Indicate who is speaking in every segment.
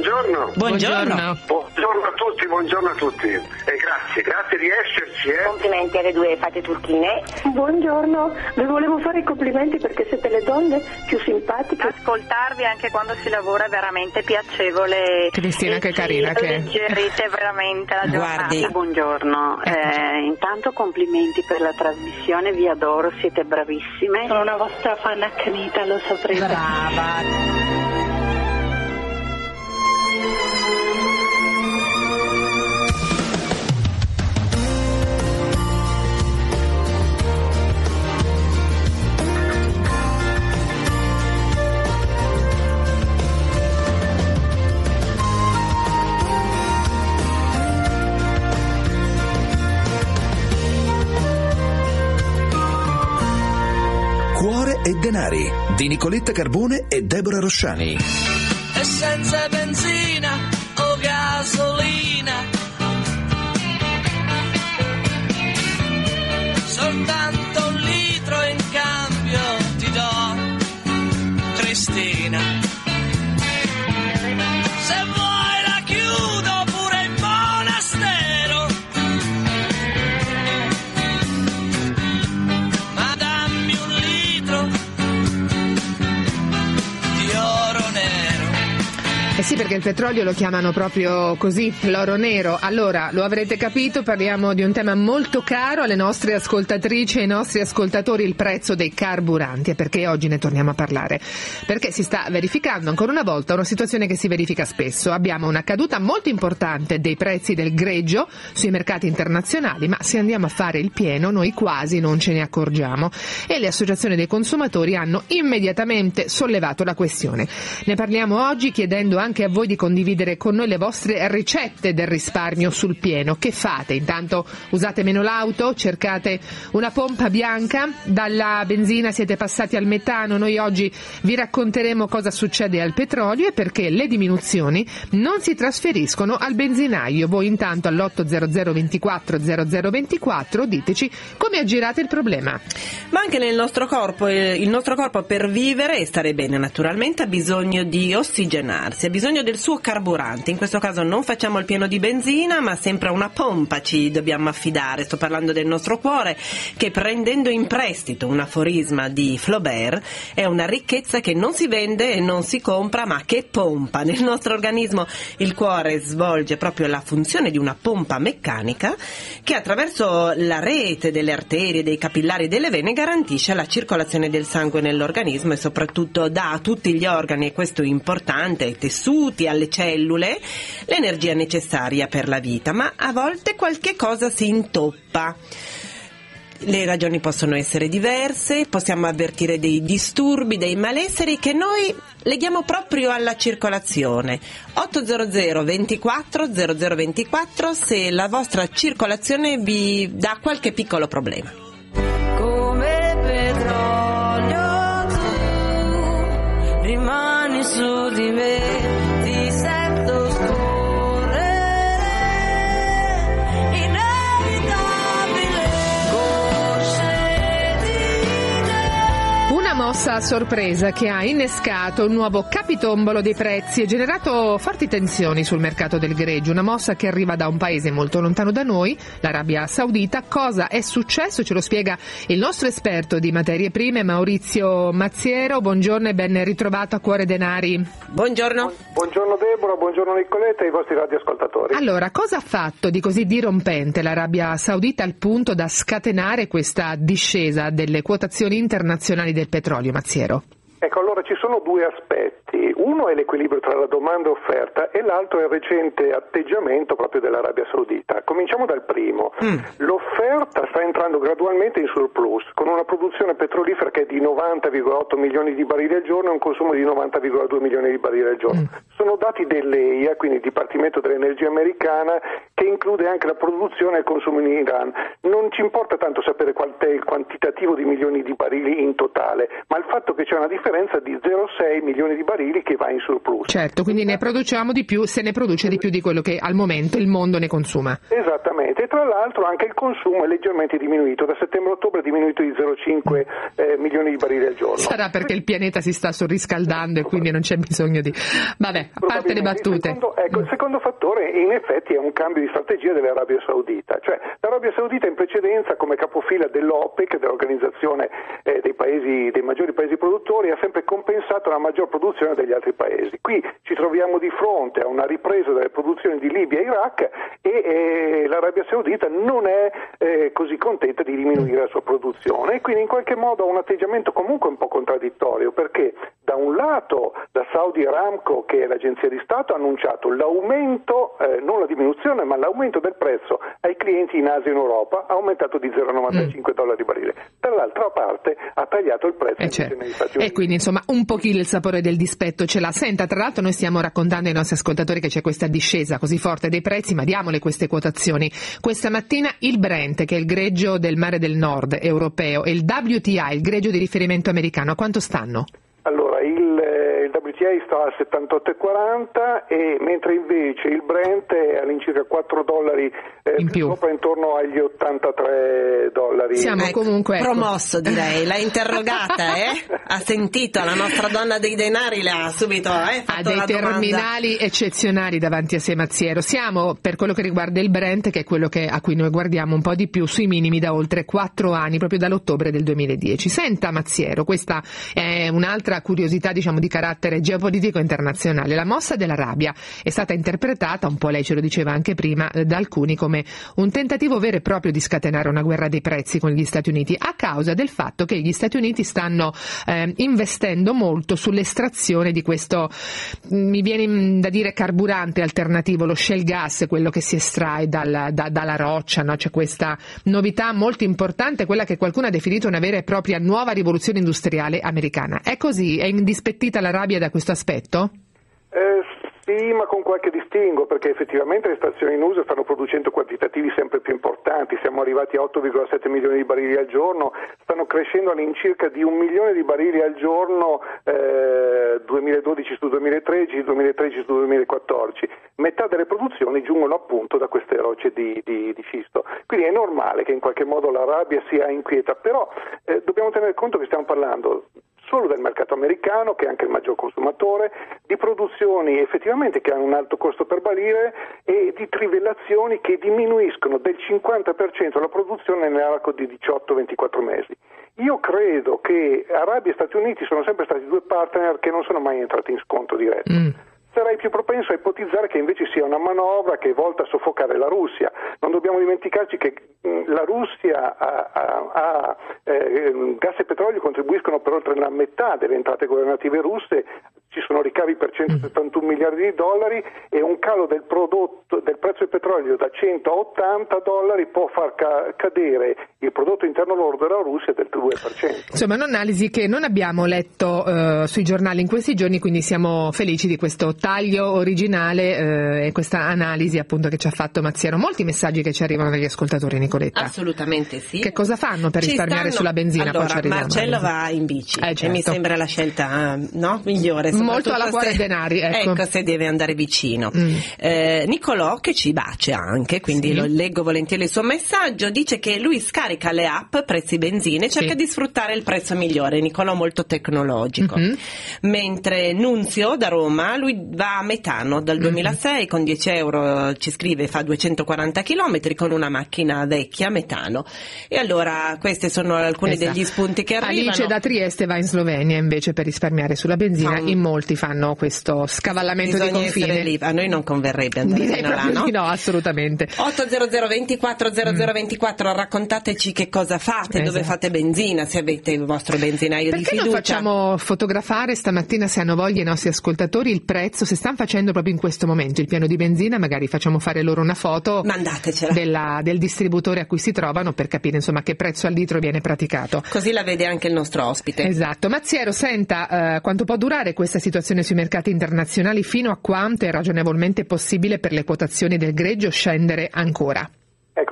Speaker 1: buongiorno.
Speaker 2: Buongiorno.
Speaker 1: Buongiorno a tutti e grazie di esserci.
Speaker 3: Complimenti alle due fate turchine.
Speaker 4: Buongiorno, vi volevo fare i complimenti perché siete le donne più simpatiche.
Speaker 5: Ascoltarvi anche quando si lavora è veramente piacevole.
Speaker 2: Cristina, che carina che è.
Speaker 5: Alleggerite veramente la giornata.
Speaker 6: Guardi, buongiorno. Intanto complimenti per la trasmissione, vi adoro, siete bravissime.
Speaker 4: Sono una vostra fan accanita, lo saprete.
Speaker 6: Brava.
Speaker 7: Cuore e denari di Nicoletta Carbone e Deborah Rosciani.
Speaker 8: E senza benzina o gasolina, soltanto un litro in cambio ti do, Cristina. Se vuoi la chiudo pure in monastero, ma dammi un litro di oro nero.
Speaker 2: Eh sì, perché il petrolio lo chiamano proprio così, l'oro nero. Allora, lo avrete capito, parliamo di un tema molto caro alle nostre ascoltatrici e ai nostri ascoltatori, il prezzo dei carburanti. E perché oggi ne torniamo a parlare? Perché si sta verificando ancora una volta una situazione che si verifica spesso. Abbiamo una caduta molto importante dei prezzi del greggio sui mercati internazionali, ma se andiamo a fare il pieno noi quasi non ce ne accorgiamo. E le associazioni dei consumatori hanno immediatamente sollevato la questione. Ne parliamo oggi chiedendo anche a voi di condividere con noi le vostre ricette del risparmio sul pieno. Che fate? Intanto usate meno l'auto, cercate una pompa bianca, dalla benzina siete passati al metano. Noi oggi vi racconteremo cosa succede al petrolio e perché le diminuzioni non si trasferiscono al benzinaio. Voi intanto all'800 24 0024 diteci come aggirate il problema.
Speaker 9: Ma anche nel nostro corpo, il nostro corpo per vivere e stare bene naturalmente ha bisogno di ossigenarsi, ha bisogno del suo carburante. In questo caso non facciamo il pieno di benzina, ma sempre a una pompa ci dobbiamo affidare. Sto parlando del nostro cuore, che prendendo in prestito un aforisma di Flaubert è una ricchezza che non si vende e non si compra, ma che pompa. Nel nostro organismo il cuore svolge proprio la funzione di una pompa meccanica che attraverso la rete delle arterie, dei capillari e delle vene garantisce la circolazione del sangue nell'organismo e soprattutto dà a tutti gli organi, e questo è importante, ai tessuti, alle cellule, l'energia necessaria per la vita. Ma a volte qualche cosa si intoppa. Le ragioni possono essere diverse, possiamo avvertire dei disturbi, dei malesseri che noi leghiamo proprio alla circolazione. 800 24 0024 se la vostra circolazione vi dà qualche piccolo problema.
Speaker 8: Come petrolio tu rimani su di me, ti sento scorrere, inevitabile, gocce di te.
Speaker 2: Una mossa a sorpresa che ha innescato un nuovo capitombolo dei prezzi e generato forti tensioni sul mercato del greggio. Una mossa che arriva da un paese molto lontano da noi, l'Arabia Saudita. Cosa è successo? Ce lo spiega il nostro esperto di materie prime, Maurizio Mazziero. Buongiorno e ben ritrovato a Cuore Denari.
Speaker 9: Buongiorno.
Speaker 1: Buongiorno Deborah, buongiorno Nicoletta e ai vostri radioascoltatori.
Speaker 2: Allora, cosa ha fatto di così dirompente l'Arabia Saudita al punto da scatenare questa discesa delle quotazioni internazionali del petrolio, Mazziero?
Speaker 1: Ecco, allora ci sono due aspetti. Uno è l'equilibrio tra la domanda e offerta e l'altro è il recente atteggiamento proprio dell'Arabia Saudita. Cominciamo dal primo. L'offerta sta entrando gradualmente in surplus, con una produzione petrolifera che è di 90,8 milioni di barili al giorno e un consumo di 90,2 milioni di barili al giorno. Sono dati dell'EIA, quindi il Dipartimento dell'Energia americana, che include anche la produzione e il consumo in Iran. Non ci importa tanto sapere qual è il quantitativo di milioni di barili in totale, ma il fatto che c'è una differenza differenza di 0,6 milioni di barili che va in surplus.
Speaker 2: Certo, quindi ne produciamo di più, se ne produce di più di quello che al momento il mondo ne consuma.
Speaker 1: Esattamente, e tra l'altro anche il consumo è leggermente diminuito, da settembre-ottobre è diminuito di 0,5 milioni di barili al giorno.
Speaker 2: Sarà perché il pianeta si sta surriscaldando e quindi non c'è bisogno di... Vabbè, a parte le battute.
Speaker 1: Il secondo fattore in effetti è un cambio di strategia dell'Arabia Saudita, cioè l'Arabia Saudita in precedenza come capofila dell'OPEC, dell'organizzazione dei maggiori paesi produttori, ha sempre compensato la maggior produzione degli altri paesi. Qui ci troviamo di fronte a una ripresa delle produzioni di Libia e Iraq e l'Arabia Saudita non è così contenta di diminuire la sua produzione e quindi in qualche modo ha un atteggiamento comunque un po' contraddittorio, perché da un lato la Saudi Aramco, che è l'agenzia di Stato, ha annunciato l'aumento, non la diminuzione ma l'aumento del prezzo ai clienti in Asia e in Europa, ha aumentato di $0,95 di barile. Dall'altra parte ha tagliato il prezzo negli Stati Uniti.
Speaker 2: E quindi insomma un pochino il sapore del dispetto ce l'ha. Senta, tra l'altro noi stiamo raccontando ai nostri ascoltatori che c'è questa discesa così forte dei prezzi, ma diamole queste quotazioni. Questa mattina il Brent, che è il greggio del mare del nord europeo, e il WTI, il greggio di riferimento americano, a quanto stanno?
Speaker 1: Allora, il WTI sta a 78,40 e mentre invece il Brent è all'incirca $4
Speaker 2: in più,
Speaker 1: sopra, intorno agli $83.
Speaker 2: Siamo comunque
Speaker 9: promosso, direi. L'ha interrogata, ha sentito la nostra donna dei denari, le ha subito fatto
Speaker 2: ha dei terminali eccezionali davanti a sé Mazziero. Siamo, per quello che riguarda il Brent, che è quello a cui noi guardiamo un po' di più, sui minimi da oltre 4 anni, proprio dall'ottobre del 2010. Senta Mazziero, questa è un'altra curiosità, diciamo, di carattere geopolitico internazionale. La mossa dell'Arabia è stata interpretata, un po' lei ce lo diceva anche prima, da alcuni come un tentativo vero e proprio di scatenare una guerra dei prezzi con gli Stati Uniti, a causa del fatto che gli Stati Uniti stanno investendo molto sull'estrazione di questo, mi viene da dire, carburante alternativo, lo shale gas, quello che si estrae dalla roccia, no? C'è questa novità molto importante, quella che qualcuno ha definito una vera e propria nuova rivoluzione industriale americana. È così? È indispettita l'Arabia da questo aspetto?
Speaker 1: Sì, ma con qualche distinguo, perché effettivamente le stazioni in uso stanno producendo quantitativi sempre più importanti, siamo arrivati a 8,7 milioni di barili al giorno, stanno crescendo all'incirca di 1 milione di barili al giorno 2012 su 2013, 2013 su 2014. Metà delle produzioni giungono appunto da queste rocce di scisto, quindi è normale che in qualche modo l'Arabia sia inquieta, però dobbiamo tenere conto che stiamo parlando solo del mercato americano, che è anche il maggior consumatore, di produzioni effettivamente che hanno un alto costo per barile e di trivellazioni che diminuiscono del 50% la produzione nell'arco di 18-24 mesi. Io credo che Arabia e Stati Uniti sono sempre stati due partner che non sono mai entrati in scontro diretto. Sarei più propenso a ipotizzare che invece sia una manovra che è volta a soffocare la Russia. Non dobbiamo dimenticarci che la Russia gas e petrolio contribuiscono per oltre la metà delle entrate governative russe, ci sono ricavi per $171 miliardi e un calo del prezzo del petrolio da $100 a $80 può far cadere il prodotto interno lordo della Russia del 2%.
Speaker 2: Insomma, un'analisi che non abbiamo letto sui giornali in questi giorni, quindi siamo felici di questo taglio originale e questa analisi appunto che ci ha fatto Mazziero. Molti messaggi che ci arrivano dagli ascoltatori, Nicoletta.
Speaker 9: Assolutamente sì.
Speaker 2: Che cosa fanno per risparmiare sulla benzina?
Speaker 9: Allora,
Speaker 2: poi ci
Speaker 9: Marcello va in bici
Speaker 2: certo.
Speaker 9: E mi sembra la scelta migliore.
Speaker 2: Molto alla cuore ai denari, ecco,
Speaker 9: se deve andare vicino. Nicolò, che ci bacia anche, quindi
Speaker 2: sì,
Speaker 9: lo leggo volentieri il suo messaggio, dice che lui scarica le app prezzi benzine e cerca di sfruttare il prezzo migliore. Nicolò molto tecnologico. Mentre Nunzio da Roma, lui va a metano dal 2006 con €10 ci scrive, fa 240 chilometri con una macchina vecchia a metano. E allora questi sono alcuni degli spunti che arrivano.
Speaker 2: Alice da Trieste va in Slovenia invece per risparmiare sulla benzina, in molti fanno questo scavallamento di confine.
Speaker 9: Lì. A noi non converrebbe andare fino là, no?
Speaker 2: No, assolutamente.
Speaker 9: 800 24 0024, raccontateci che cosa fate, dove fate benzina, se avete il vostro benzinaio di fiducia.
Speaker 2: Perché non facciamo fotografare stamattina, se hanno voglia, i nostri ascoltatori il prezzo, se stanno facendo proprio in questo momento il pieno di benzina, magari facciamo fare loro una foto del distributore a cui si trovano per capire insomma che prezzo al litro viene praticato.
Speaker 9: Così la vede anche il nostro ospite.
Speaker 2: Esatto. Mazziero, senta, quanto può durare questa situazione sui mercati internazionali? Fino a quanto è ragionevolmente possibile per le quotazioni del greggio scendere ancora?
Speaker 1: Ecco, voi sapete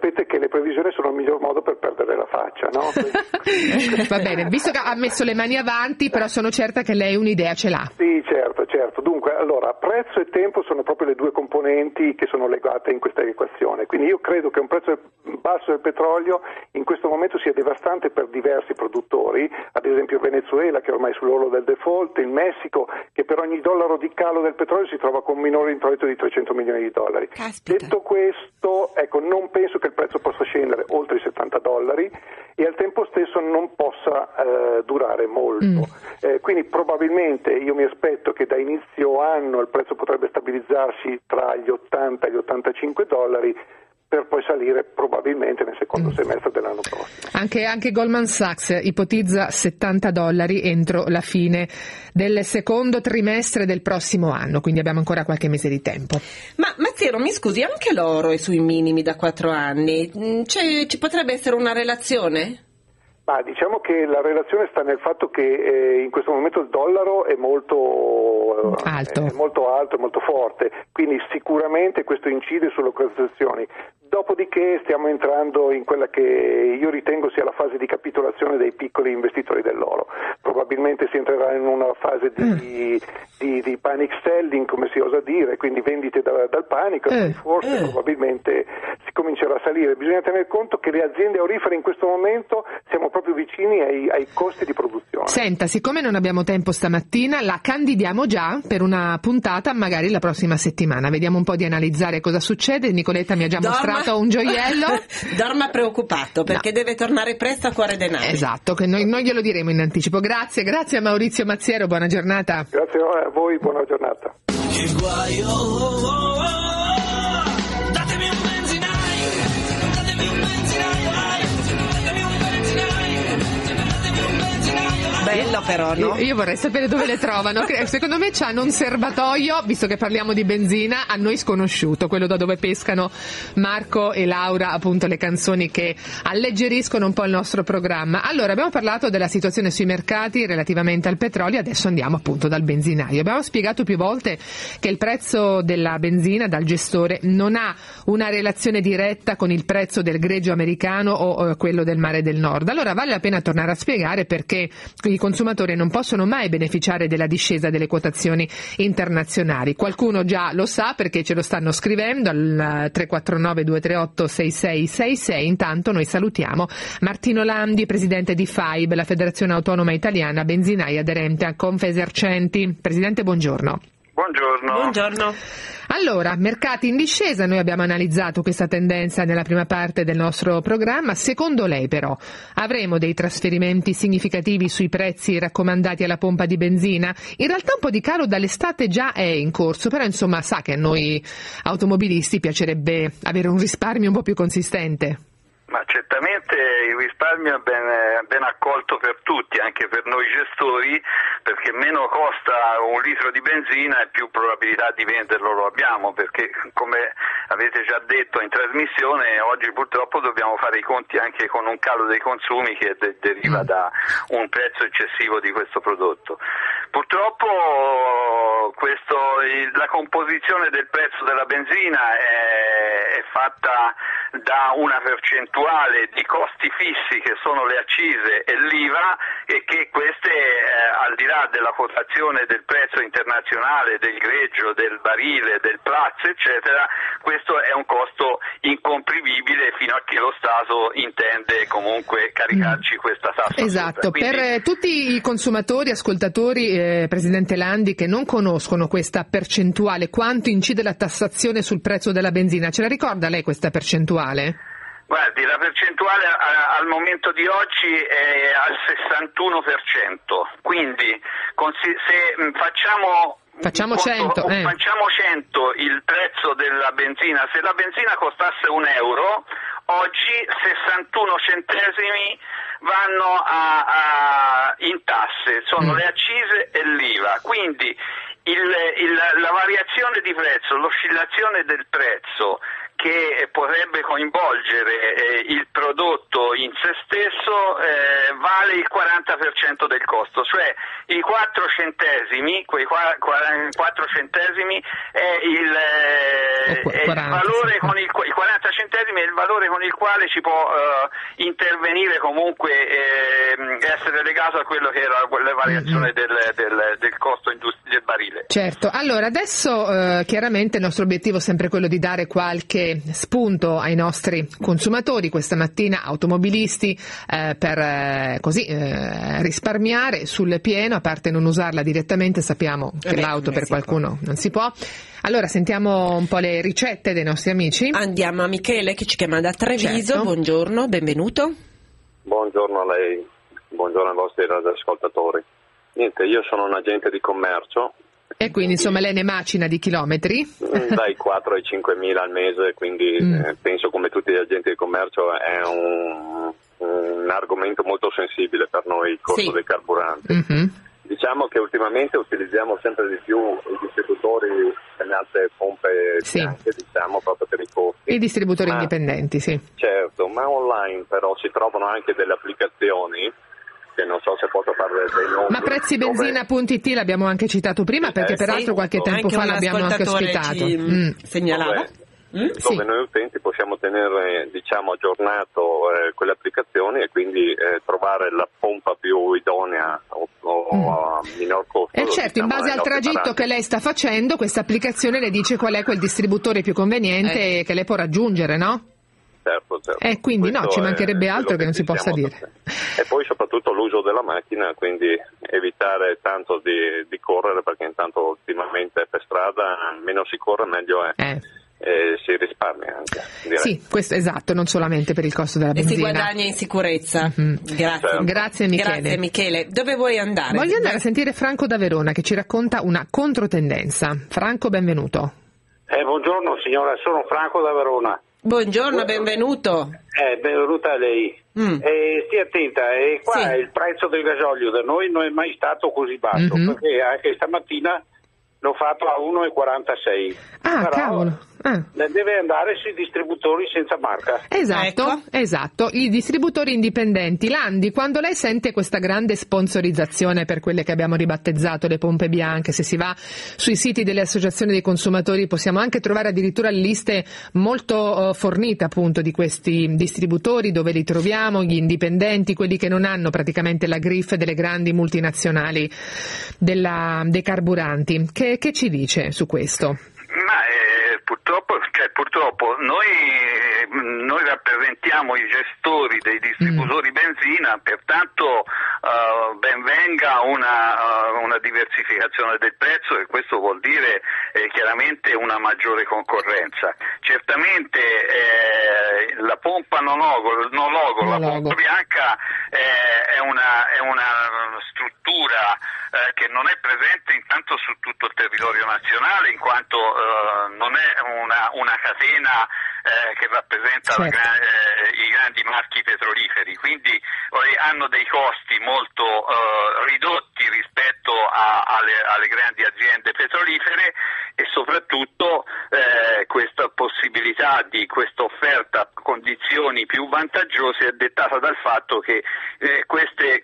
Speaker 1: sapete che le previsioni sono il miglior modo per perdere la faccia, no?
Speaker 2: Va bene, visto che ha messo le mani avanti, però sono certa che lei un'idea ce l'ha.
Speaker 1: Sì, certo. Dunque, allora, prezzo e tempo sono proprio le due componenti che sono legate in questa equazione. Quindi io credo che un prezzo basso del petrolio in questo momento sia devastante per diversi produttori, ad esempio il Venezuela che è ormai sull'orlo del default, il Messico che per ogni dollaro di calo del petrolio si trova con un minore introito di $300 milioni.
Speaker 2: Caspita.
Speaker 1: Detto questo, ecco, non penso che il prezzo possa scendere oltre i $70 e al tempo stesso non possa durare molto. Quindi probabilmente io mi aspetto che da inizio anno il prezzo potrebbe stabilizzarsi tra gli $80 e gli $85 per poi salire probabilmente nel secondo semestre dell'anno prossimo.
Speaker 2: Anche Goldman Sachs ipotizza $70 entro la fine del secondo trimestre del prossimo anno, quindi abbiamo ancora qualche mese di tempo.
Speaker 9: Ma Mazziero, mi scusi, anche l'oro è sui minimi da 4 anni, ci potrebbe essere una relazione?
Speaker 1: Ma diciamo che la relazione sta nel fatto che in questo momento il dollaro è molto alto e molto forte, quindi sicuramente questo incide sulle quotazioni. Dopodiché stiamo entrando in quella che io ritengo sia la fase di capitolazione dei piccoli investitori dell'oro. Probabilmente si entrerà in una fase di panic selling, come si osa dire, quindi vendite dal panico, e forse probabilmente si comincerà a salire. Bisogna tener conto che le aziende aurifere in questo momento siamo proprio vicini ai costi di produzione.
Speaker 2: Senta, siccome non abbiamo tempo stamattina, la candidiamo già per una puntata magari la prossima settimana. Vediamo un po' di analizzare cosa succede. Nicoletta mi ha già mostrato un gioiello.
Speaker 9: Dorma preoccupato perché deve tornare presto a Cuore Denari.
Speaker 2: Esatto, che noi glielo diremo in anticipo. Grazie a Maurizio Mazziero, buona giornata.
Speaker 1: Grazie a voi, buona giornata.
Speaker 8: Che guaio, datemi un benzinaio, datemi un benzinaio, datemi un benzinaio, datemi un benzinaio.
Speaker 9: Bello però, no?
Speaker 2: Io vorrei sapere dove le trovano. Secondo me c'hanno un serbatoio, visto che parliamo di benzina, a noi sconosciuto, quello da dove pescano Marco e Laura, appunto le canzoni che alleggeriscono un po' il nostro programma. Allora, abbiamo parlato della situazione sui mercati relativamente al petrolio, adesso andiamo appunto dal benzinaio. Abbiamo spiegato più volte che il prezzo della benzina dal gestore non ha una relazione diretta con il prezzo del greggio americano o quello del Mare del Nord. Allora vale la pena tornare a spiegare perché i consumatori non possono mai beneficiare della discesa delle quotazioni internazionali. Qualcuno già lo sa perché ce lo stanno scrivendo al 349 238 6666. Intanto noi salutiamo Martino Landi, presidente di FAIB, la Federazione Autonoma Italiana Benzinai aderente a Confesercenti. Presidente, buongiorno.
Speaker 9: Buongiorno.
Speaker 2: Allora, mercati in discesa, noi abbiamo analizzato questa tendenza nella prima parte del nostro programma. Secondo lei però avremo dei trasferimenti significativi sui prezzi raccomandati alla pompa di benzina? In realtà un po' di calo dall'estate già è in corso, però insomma sa che a noi automobilisti piacerebbe avere un risparmio un po' più consistente.
Speaker 10: Ma certamente il risparmio è ben accolto per tutti, anche per noi gestori, perché meno costa un litro di benzina e più probabilità di venderlo lo abbiamo, perché come avete già detto in trasmissione, oggi purtroppo dobbiamo fare i conti anche con un calo dei consumi che deriva da un prezzo eccessivo di questo prodotto. Purtroppo la composizione del prezzo della benzina è fatta da una percentuale di costi fissi che sono le accise e l'IVA, e che queste al di là della quotazione del prezzo internazionale del greggio, del barile, del Platts eccetera, questo è un costo incomprimibile fino a che lo Stato intende comunque caricarci questa tassa.
Speaker 2: Esatto. Quindi, per tutti i consumatori, ascoltatori, Presidente Landi, che non conoscono questa percentuale, quanto incide la tassazione sul prezzo della benzina, ce la ricorda lei questa percentuale?
Speaker 10: Guardi, la percentuale al momento di oggi è al 61%, quindi se facciamo 100 il prezzo della benzina, se la benzina costasse €1, oggi 61 centesimi vanno in tasse, sono le accise e l'IVA, quindi la variazione di prezzo, l'oscillazione del prezzo che potrebbe coinvolgere il prodotto in se stesso vale il 40% del costo, cioè i 4 centesimi, quei 4 centesimi è il valore con i 40 centesimi è il valore con il quale ci può intervenire comunque essere legato a quello che era la variazione del costo del barile.
Speaker 2: Certo, allora adesso chiaramente il nostro obiettivo è sempre quello di dare qualche spunto ai nostri consumatori, questa mattina automobilisti, per così risparmiare sul pieno, a parte non usarla direttamente, sappiamo che l'auto per qualcuno non si può. Allora sentiamo un po' le ricette dei nostri amici.
Speaker 9: Andiamo a Michele che ci chiama da Treviso.
Speaker 2: Certo.
Speaker 9: Buongiorno, benvenuto.
Speaker 11: Buongiorno a lei, buongiorno ai vostri radioascoltatori. Niente, io sono un agente di commercio.
Speaker 2: E quindi insomma lei ne macina di chilometri?
Speaker 11: Dai 4 ai 5 mila al mese, quindi penso come tutti gli agenti di commercio è un argomento molto sensibile per noi, il costo dei carburanti. Diciamo che ultimamente utilizziamo sempre di più i distributori chiamate pompe bianche, diciamo, proprio per i costi.
Speaker 2: I distributori indipendenti, sì.
Speaker 11: Certo, ma online però si trovano anche delle applicazioni che non so se posso fare dei nomi.
Speaker 2: Ma prezzibenzina.it l'abbiamo anche citato prima, perché peraltro qualche tempo fa l'abbiamo anche ospitato.
Speaker 9: Segnalava.
Speaker 11: Dove noi utenti possiamo tenere, diciamo, aggiornato quelle applicazioni e quindi trovare la pompa più idonea o a minor costo.
Speaker 2: E certo, in base al tragitto che lei sta facendo, questa applicazione le dice qual è quel distributore più conveniente che lei può raggiungere, no?
Speaker 11: Certo.
Speaker 2: E quindi
Speaker 11: questo
Speaker 2: no, ci mancherebbe altro che non si possa dire.
Speaker 11: E poi soprattutto l'uso della macchina, quindi evitare tanto di correre, perché intanto ultimamente per strada meno si corre meglio è. E si risparmia anche, direi.
Speaker 2: Sì, questo esatto, non solamente per il costo della benzina.
Speaker 9: E si guadagna in sicurezza. Grazie.
Speaker 11: Certo.
Speaker 2: Grazie Michele.
Speaker 9: Grazie Michele. Dove vuoi andare?
Speaker 2: Voglio andare a sentire Franco da Verona che ci racconta una controtendenza. Franco, benvenuto.
Speaker 12: Buongiorno signora, sono Franco da Verona.
Speaker 9: Buongiorno, benvenuto.
Speaker 12: Benvenuta a lei. Stia attenta, qua il prezzo del gasolio da noi non è mai stato così basso, perché anche stamattina l'ho fatto a 1,46.
Speaker 2: Ah, però cavolo.
Speaker 12: Deve andare sui distributori senza marca.
Speaker 2: Esatto, i distributori indipendenti. Landi, quando lei sente questa grande sponsorizzazione per quelle che abbiamo ribattezzato le pompe bianche, se si va sui siti delle associazioni dei consumatori possiamo anche trovare addirittura liste molto fornite appunto di questi distributori, dove li troviamo, gli indipendenti, quelli che non hanno praticamente la griffe delle grandi multinazionali dei carburanti. Che ci dice su questo?
Speaker 10: Purtroppo noi rappresentiamo i gestori dei distributori benzina, pertanto ben venga una diversificazione del prezzo, e questo vuol dire chiaramente una maggiore concorrenza. Certamente la pompa non logo, la pompa bianca è una struttura che non è presente intanto su tutto il territorio nazionale, in quanto non è una catena che rappresenta i grandi marchi petroliferi, quindi hanno dei costi molto ridotti rispetto alle grandi aziende petrolifere, e soprattutto questa possibilità di questa offerta a condizioni più vantaggiose è dettata dal fatto che queste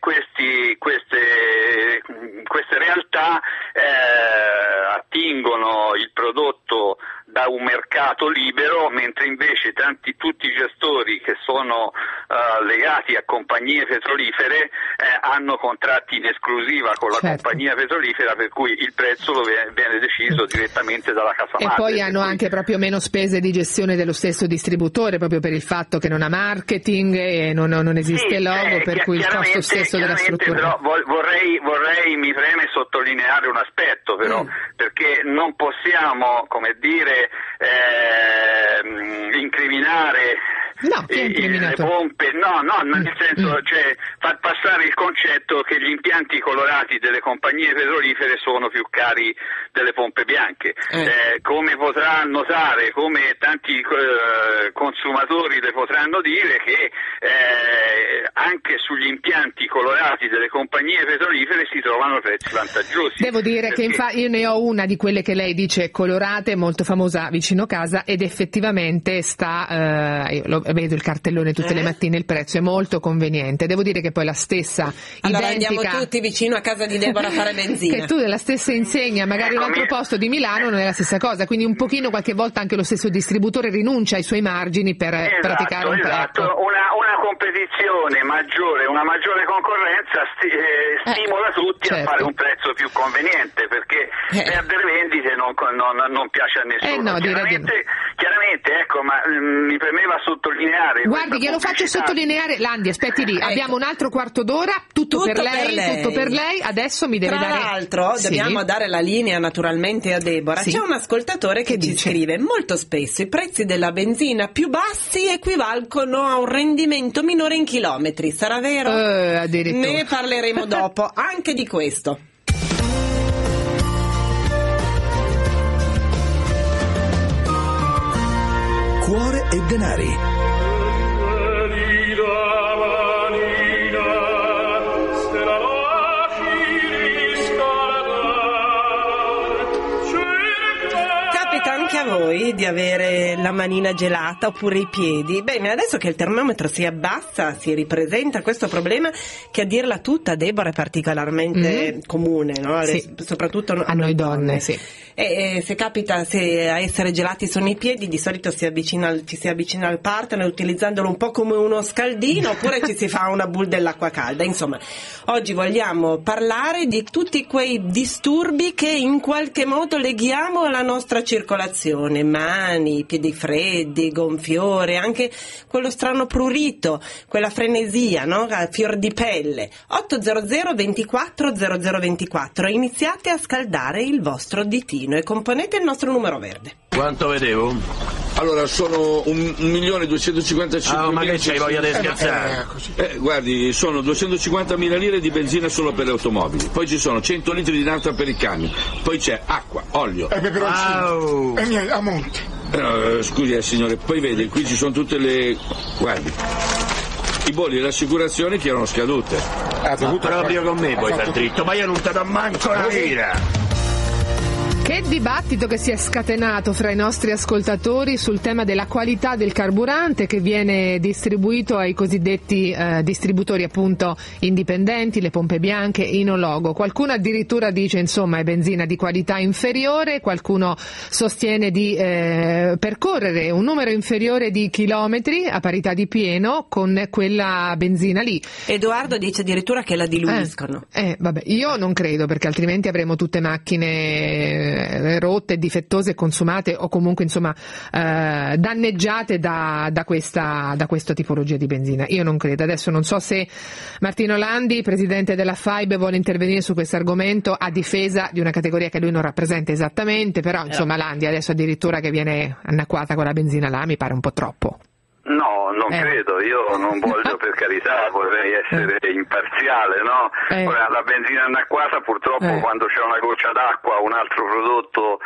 Speaker 10: realtà attingono il prodotto da un mercato libero, mentre invece tutti i gestori che sono legati a compagnie petrolifere hanno contratti in esclusiva con la compagnia petrolifera, per cui il prezzo viene deciso direttamente dalla casa madre.
Speaker 2: E poi hanno anche proprio meno spese di gestione dello stesso distributore, proprio per il fatto che non ha marketing e non esiste logo, per cui il costo stesso della struttura.
Speaker 10: Però mi preme sottolineare un aspetto però, perché non possiamo, come dire, incriminare le pompe, nel senso, cioè far passare il concetto che gli impianti colorati delle compagnie petrolifere sono più cari delle pompe bianche. Come potrà notare, come tanti consumatori le potranno dire, che anche sugli impianti colorati delle compagnie petrolifere si trovano prezzi vantaggiosi.
Speaker 2: Devo dire che io ne ho una di quelle che lei dice colorate, molto famosa vicino casa, ed effettivamente io vedo il cartellone tutte le mattine, il prezzo è molto conveniente. Devo dire che poi la stessa
Speaker 9: allora
Speaker 2: identica,
Speaker 9: andiamo tutti vicino a casa di Deborah a fare benzina,
Speaker 2: che tu della stessa insegna, magari in un altro posto di Milano non è la stessa cosa, quindi un pochino qualche volta anche lo stesso distributore rinuncia ai suoi margini per praticare un prezzo.
Speaker 10: Una competizione maggiore, una maggiore concorrenza stimola tutti a fare un prezzo più conveniente, perché perdere vendite non piace a nessuno. Chiaramente, ecco, ma mi premeva sottolineare.
Speaker 2: Guardi, glielo faccio sottolineare. Landi, aspetti lì, abbiamo un altro quarto d'ora, tutto per lei. Adesso mi deve
Speaker 9: dare. Tra l'altro, dobbiamo dare la linea naturalmente a Deborah. C'è un ascoltatore che ci scrive: molto spesso i prezzi della benzina più bassi equivalgono a un rendimento minore in chilometri. Sarà vero? Ne parleremo dopo anche di questo.
Speaker 7: Cuore e denari.
Speaker 9: Anche a voi di avere la manina gelata oppure i piedi? Bene, adesso che il termometro si abbassa, si ripresenta questo problema che, a dirla tutta, Deborah, è particolarmente comune, no? Soprattutto a noi donne. E se capita, se a essere gelati sono i piedi, di solito ci si avvicina al partner utilizzandolo un po' come uno scaldino, oppure ci si fa una boule dell'acqua calda. Insomma, oggi vogliamo parlare di tutti quei disturbi che in qualche modo leghiamo alla nostra circolazione: mani, piedi freddi, gonfiore, anche quello strano prurito, quella frenesia, no? Fior di pelle. 800 24 0024. Iniziate a scaldare il vostro ditino e componete il nostro numero verde.
Speaker 13: Quanto vedevo?
Speaker 14: Allora, sono 1.255.000.
Speaker 13: Ma che c'hai voglia di scherzare?
Speaker 14: Guardi, sono 250.000 lire di benzina solo per le automobili, poi ci sono 100 litri di nafta per i camion, poi c'è acqua, olio
Speaker 15: e peperoncino e miele a monte.
Speaker 14: Scusi, signore, poi vede, qui ci sono tutte le... guardi, i bolli delle assicurazioni che erano scadute.
Speaker 13: Proprio con me puoi star dritto, ma io non te do manco una lira.
Speaker 2: Che dibattito che si è scatenato fra i nostri ascoltatori sul tema della qualità del carburante che viene distribuito ai cosiddetti distributori appunto indipendenti, le pompe bianche, Inologo. Qualcuno addirittura dice insomma è benzina di qualità inferiore, qualcuno sostiene di percorrere un numero inferiore di chilometri a parità di pieno con quella benzina lì.
Speaker 9: Edoardo dice addirittura che la diluiscono.
Speaker 2: Vabbè, io non credo, perché altrimenti avremo tutte macchine rotte, difettose, consumate o comunque insomma danneggiate da questa tipologia di benzina. Io non credo. Adesso non so se Martino Landi, presidente della FAIB, vuole intervenire su questo argomento a difesa di una categoria che lui non rappresenta esattamente, però insomma Landi adesso addirittura che viene annacquata con la benzina là mi pare un po' troppo.
Speaker 10: No, non credo, io non voglio, per carità, vorrei essere imparziale, no? Ora, la benzina annacquata purtroppo quando c'è una goccia d'acqua, un altro prodotto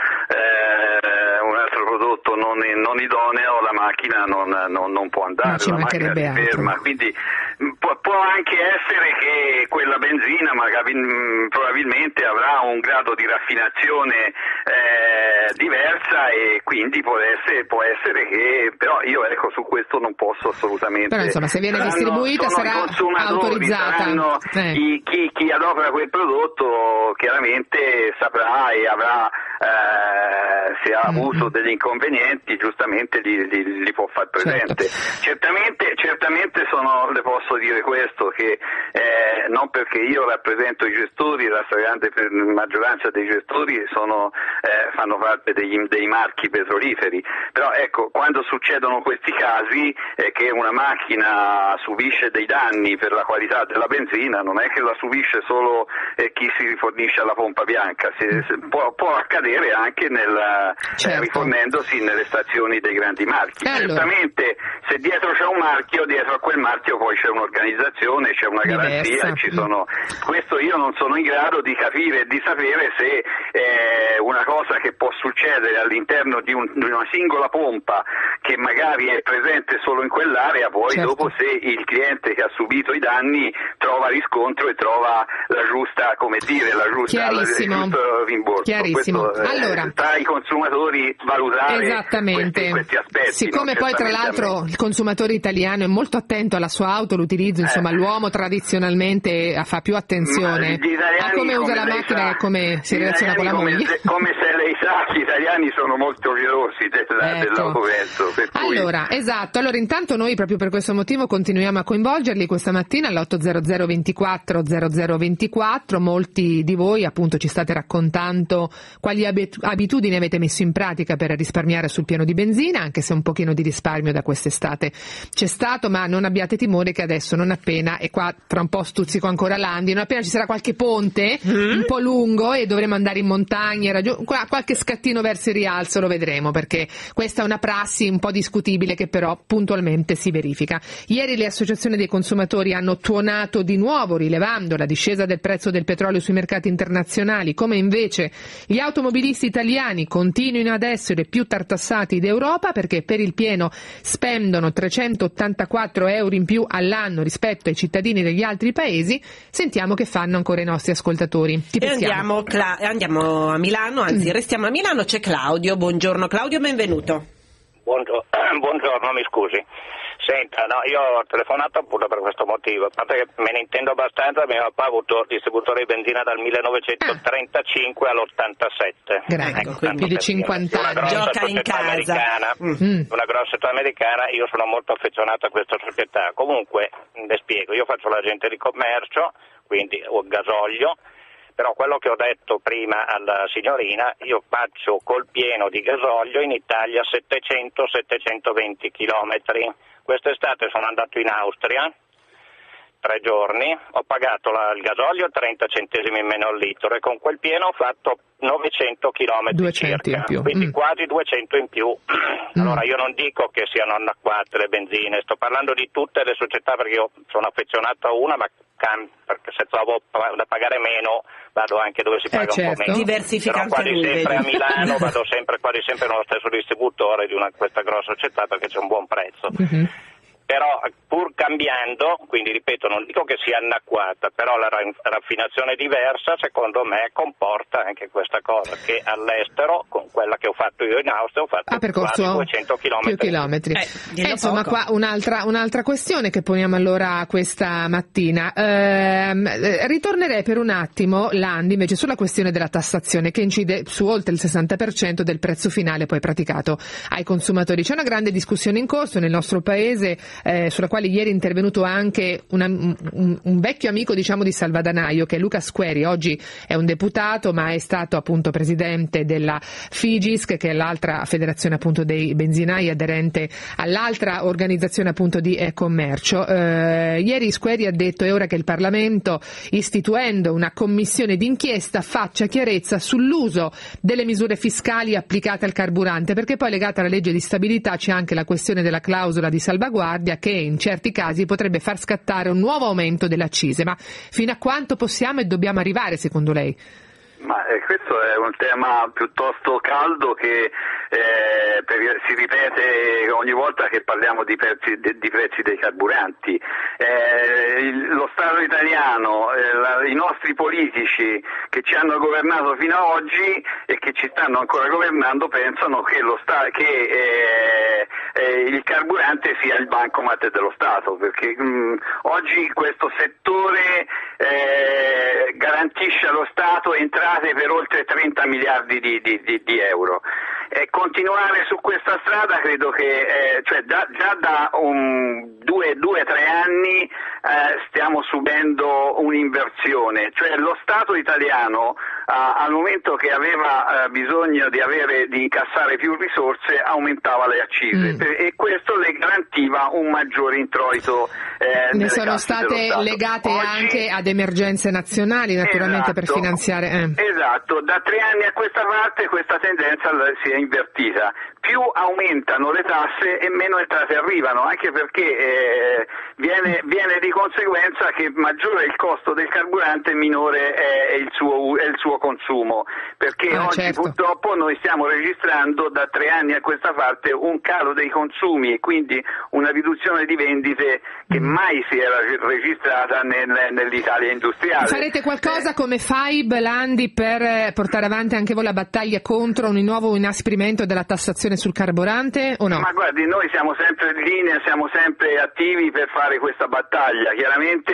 Speaker 10: non idoneo, la macchina non può andare, la macchina si ferma, quindi può anche essere che quella benzina probabilmente avrà un grado di raffinazione diversa e quindi può essere che, però io ecco su questo non posso assolutamente.
Speaker 2: Però insomma se viene distribuita sarà autorizzata.
Speaker 10: Chi adopera quel prodotto chiaramente saprà e avrà, se ha avuto degli inconvenienti giustamente li può far presente. Certamente le posso dire questo, che non perché io rappresento i gestori, la stragrande maggioranza dei gestori fanno parte dei marchi petroliferi, però ecco, quando succedono questi casi che una macchina subisce dei danni per la qualità della benzina, non è che la subisce solo chi si rifornisce alla pompa bianca, può accadere anche rifornendosi nelle stazioni dei grandi marchi. Certamente se dietro c'è un marchio, dietro a quel marchio poi c'è un'organizzazione, c'è una garanzia e ci sono. Questo io non sono in grado di capire e di sapere se una cosa che può succedere all'interno di una singola pompa che magari è presente solo in quell'area, poi dopo se il cliente che ha subito i danni trova riscontro e trova la giusta, come dire, il giusto rimborso.
Speaker 2: Chiarissimo. Allora,
Speaker 10: tra i consumatori valutare questi aspetti.
Speaker 2: Siccome poi tra l'altro il consumatore italiano è molto attento alla sua auto, l'utilizzo, insomma l'uomo tradizionalmente fa più attenzione a come usa la macchina e come si relaziona con la moglie.
Speaker 10: Come se lei sa, gli italiani sono molto gelosi dell'autovezzo.
Speaker 2: Allora, allora intanto noi proprio per questo motivo continuiamo a coinvolgerli questa mattina all'800 24 0024. Molti di voi appunto ci state raccontando quali abitudini avete messo in pratica per risparmiare sul pieno di benzina, anche se un pochino di risparmio da quest'estate c'è stato, ma non abbiate timore che adesso non appena, e qua tra un po' stuzzico ancora Landi, non appena ci sarà qualche ponte un po' lungo e dovremo andare in montagna, qualche scattino verso il rialzo lo vedremo, perché questa è una prassi un po' discutibile che però puntualmente si verifica. Ieri le associazioni dei consumatori hanno tuonato di nuovo rilevando la discesa del prezzo del petrolio sui mercati internazionali, come invece gli automobilisti italiani continuino ad essere più tartassati d'Europa perché per il pieno spendono 384 euro in più all'anno rispetto ai cittadini degli altri paesi. Sentiamo che fanno ancora i nostri ascoltatori.
Speaker 9: Andiamo a Milano, anzi restiamo a Milano, c'è Claudio. Buongiorno Claudio, benvenuto.
Speaker 16: Buongiorno, mi scusi. Senta, no, io ho telefonato appunto per questo motivo, a parte che me ne intendo abbastanza, mio papà ha avuto distributore di benzina dal 1935 all'87.
Speaker 2: Ecco, più di 50 anni.
Speaker 9: Gioca in casa.
Speaker 16: Una grossa società americana, io sono molto affezionato a questa società. Comunque, le spiego, io faccio l'agente di commercio, quindi ho gasolio, però quello che ho detto prima alla signorina, io faccio col pieno di gasolio in Italia 700-720 chilometri. Quest'estate sono andato in Austria, 3 giorni, ho pagato il gasolio 30 centesimi in meno al litro e con quel pieno ho fatto 900 chilometri circa, quindi quasi 200 in più. Allora io non dico che siano annacquate le benzine, sto parlando di tutte le società perché io sono affezionato a una, ma perché se trovo da pagare meno vado anche dove si paga un po' meno.
Speaker 9: Diversifica
Speaker 16: però quasi sempre a Milano vado quasi sempre nello stesso distributore di questa grossa società perché c'è un buon prezzo. Però pur cambiando, quindi ripeto, non dico che sia annacquata, però la raffinazione diversa secondo me comporta anche questa cosa, che all'estero, con quella che ho fatto io in Austria, ho fatto quasi 200 chilometri.
Speaker 2: Insomma, qua un'altra questione che poniamo allora questa mattina. Ritornerei per un attimo, Landi, invece sulla questione della tassazione che incide su oltre il 60% del prezzo finale poi praticato ai consumatori. C'è una grande discussione in corso nel nostro paese, sulla quale ieri è intervenuto anche un vecchio amico, diciamo, di Salvadanaio, che è Luca Squeri. Oggi è un deputato, ma è stato appunto presidente della Figisc, che è l'altra federazione appunto dei benzinai aderente all'altra organizzazione appunto di commercio. Ieri Squeri ha detto: è ora che il Parlamento, istituendo una commissione d'inchiesta, faccia chiarezza sull'uso delle misure fiscali applicate al carburante, perché poi legata alla legge di stabilità c'è anche la questione della clausola di salvaguardia che in certi casi potrebbe far scattare un nuovo aumento delle accise. Ma fino a quanto possiamo e dobbiamo arrivare secondo lei?
Speaker 10: Ma questo è un tema piuttosto caldo che si ripete ogni volta che parliamo di prezzi dei carburanti. Lo Stato italiano, i nostri politici che ci hanno governato fino ad oggi e che ci stanno ancora governando pensano che il carburante sia il bancomat dello Stato, perché oggi questo settore garantisce allo Stato entrate per oltre 30 miliardi di euro. Continuare su questa strada credo che già da 2-3 anni stiamo subendo un'inversione, cioè lo Stato italiano al momento che aveva bisogno di incassare più risorse, aumentava le accise e questo le garantiva un maggiore introito.
Speaker 2: Ne sono state legate anche ad emergenze nazionali, naturalmente, per finanziare.
Speaker 10: Esatto, da 3 anni a questa parte questa tendenza si è invertita. Più aumentano le tasse e meno entrate arrivano, anche perché viene di conseguenza che maggiore è il costo del carburante, minore è il suo consumo, perché oggi purtroppo noi stiamo registrando da 3 anni a questa parte un calo dei consumi e quindi una riduzione di vendite che mai si era registrata nell'Italia industriale.
Speaker 2: Farete qualcosa come FAIB, Landi, per portare avanti anche voi la battaglia contro un nuovo inasprimento della tassazione sul carburante o no?
Speaker 10: Ma guardi, noi siamo sempre in linea, siamo sempre attivi per fare questa battaglia. Chiaramente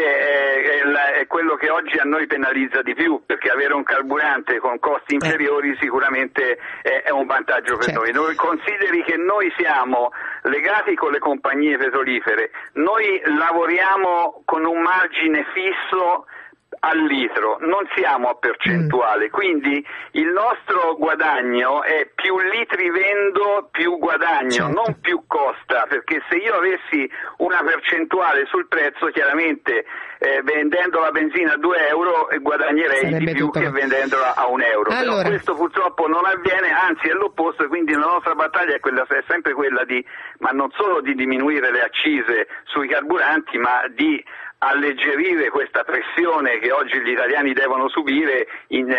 Speaker 10: è quello che oggi a noi penalizza di più, perché avere un carburante con costi inferiori sicuramente è un vantaggio per noi. Noi consideri che noi siamo legati con le compagnie petrolifere, noi lavoriamo con un margine fisso al litro, non siamo a percentuale, quindi il nostro guadagno è più litri vendo più guadagno, non più costa, perché se io avessi una percentuale sul prezzo, chiaramente vendendo la benzina a 2 euro guadagnerei di più che vendendola a 1 euro. Allora. Però questo purtroppo non avviene, anzi è l'opposto, e quindi la nostra battaglia è sempre quella ma non solo di diminuire le accise sui carburanti, ma di alleggerire questa pressione che oggi gli italiani devono subire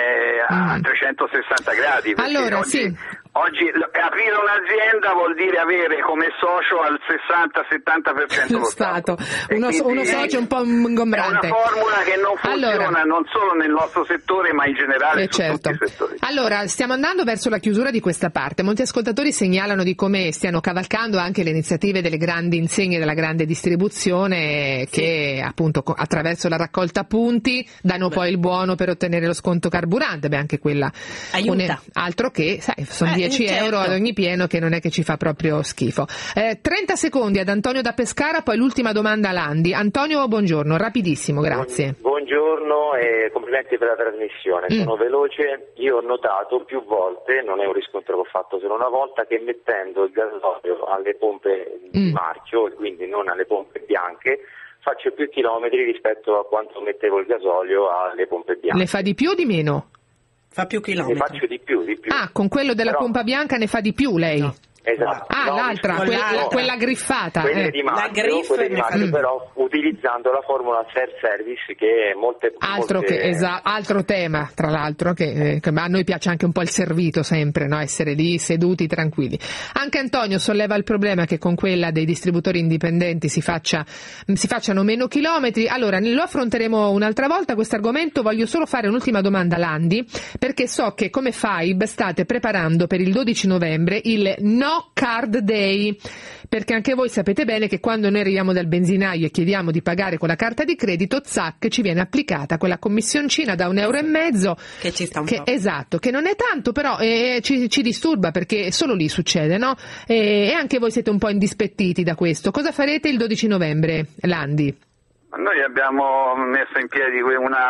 Speaker 10: a 360 gradi.
Speaker 2: Allora,
Speaker 10: Oggi aprire un'azienda vuol dire avere come socio al 60-70% lo Stato.
Speaker 2: Uno socio un po' ingombrante.
Speaker 10: È una formula che non funziona non solo nel nostro settore ma in generale su tutti i settori.
Speaker 2: Allora, stiamo andando verso la chiusura di questa parte. Molti ascoltatori segnalano di come stiano cavalcando anche le iniziative delle grandi insegne della grande distribuzione che appunto attraverso la raccolta punti danno poi il buono per ottenere lo sconto carburante. Beh, anche quella
Speaker 9: aiuta.
Speaker 2: Altro che, sai, sono 10 euro ad ogni pieno, che non è che ci fa proprio schifo. 30 secondi ad Antonio da Pescara, poi l'ultima domanda a Landi. Antonio, buongiorno, rapidissimo, grazie.
Speaker 17: Buongiorno e complimenti per la trasmissione. Sono veloce. Io ho notato più volte, non è un riscontro che ho fatto solo una volta, che mettendo il gasolio alle pompe di marchio, e quindi non alle pompe bianche, faccio più chilometri rispetto a quanto mettevo il gasolio alle pompe bianche.
Speaker 2: Le fa di più o di meno?
Speaker 9: Fa più chilometri.
Speaker 17: Ne faccio di più.
Speaker 2: Ah, con quello della pompa bianca ne fa di più lei?
Speaker 17: No. Esatto.
Speaker 2: L'altra, quella griffata.
Speaker 17: Quelle di marchio, però utilizzando la formula self-service, che è
Speaker 2: altro tema, tra l'altro, che a noi piace anche un po' il servito sempre, no? Essere lì seduti tranquilli. Anche Antonio solleva il problema che con quella dei distributori indipendenti si facciano meno chilometri. Allora, lo affronteremo un'altra volta questo argomento. Voglio solo fare un'ultima domanda a Landi, perché so che come FAIB state preparando per il 12 novembre il No Card Day, perché anche voi sapete bene che quando noi arriviamo dal benzinaio e chiediamo di pagare con la carta di credito, zac, ci viene applicata quella commissioncina da €1,50
Speaker 9: che ci sta un po'.
Speaker 2: Esatto, che non è tanto, però ci disturba, perché solo lì succede, no? E anche voi siete un po' indispettiti da questo. Cosa farete il 12 novembre, Landi?
Speaker 10: Noi abbiamo messo in piedi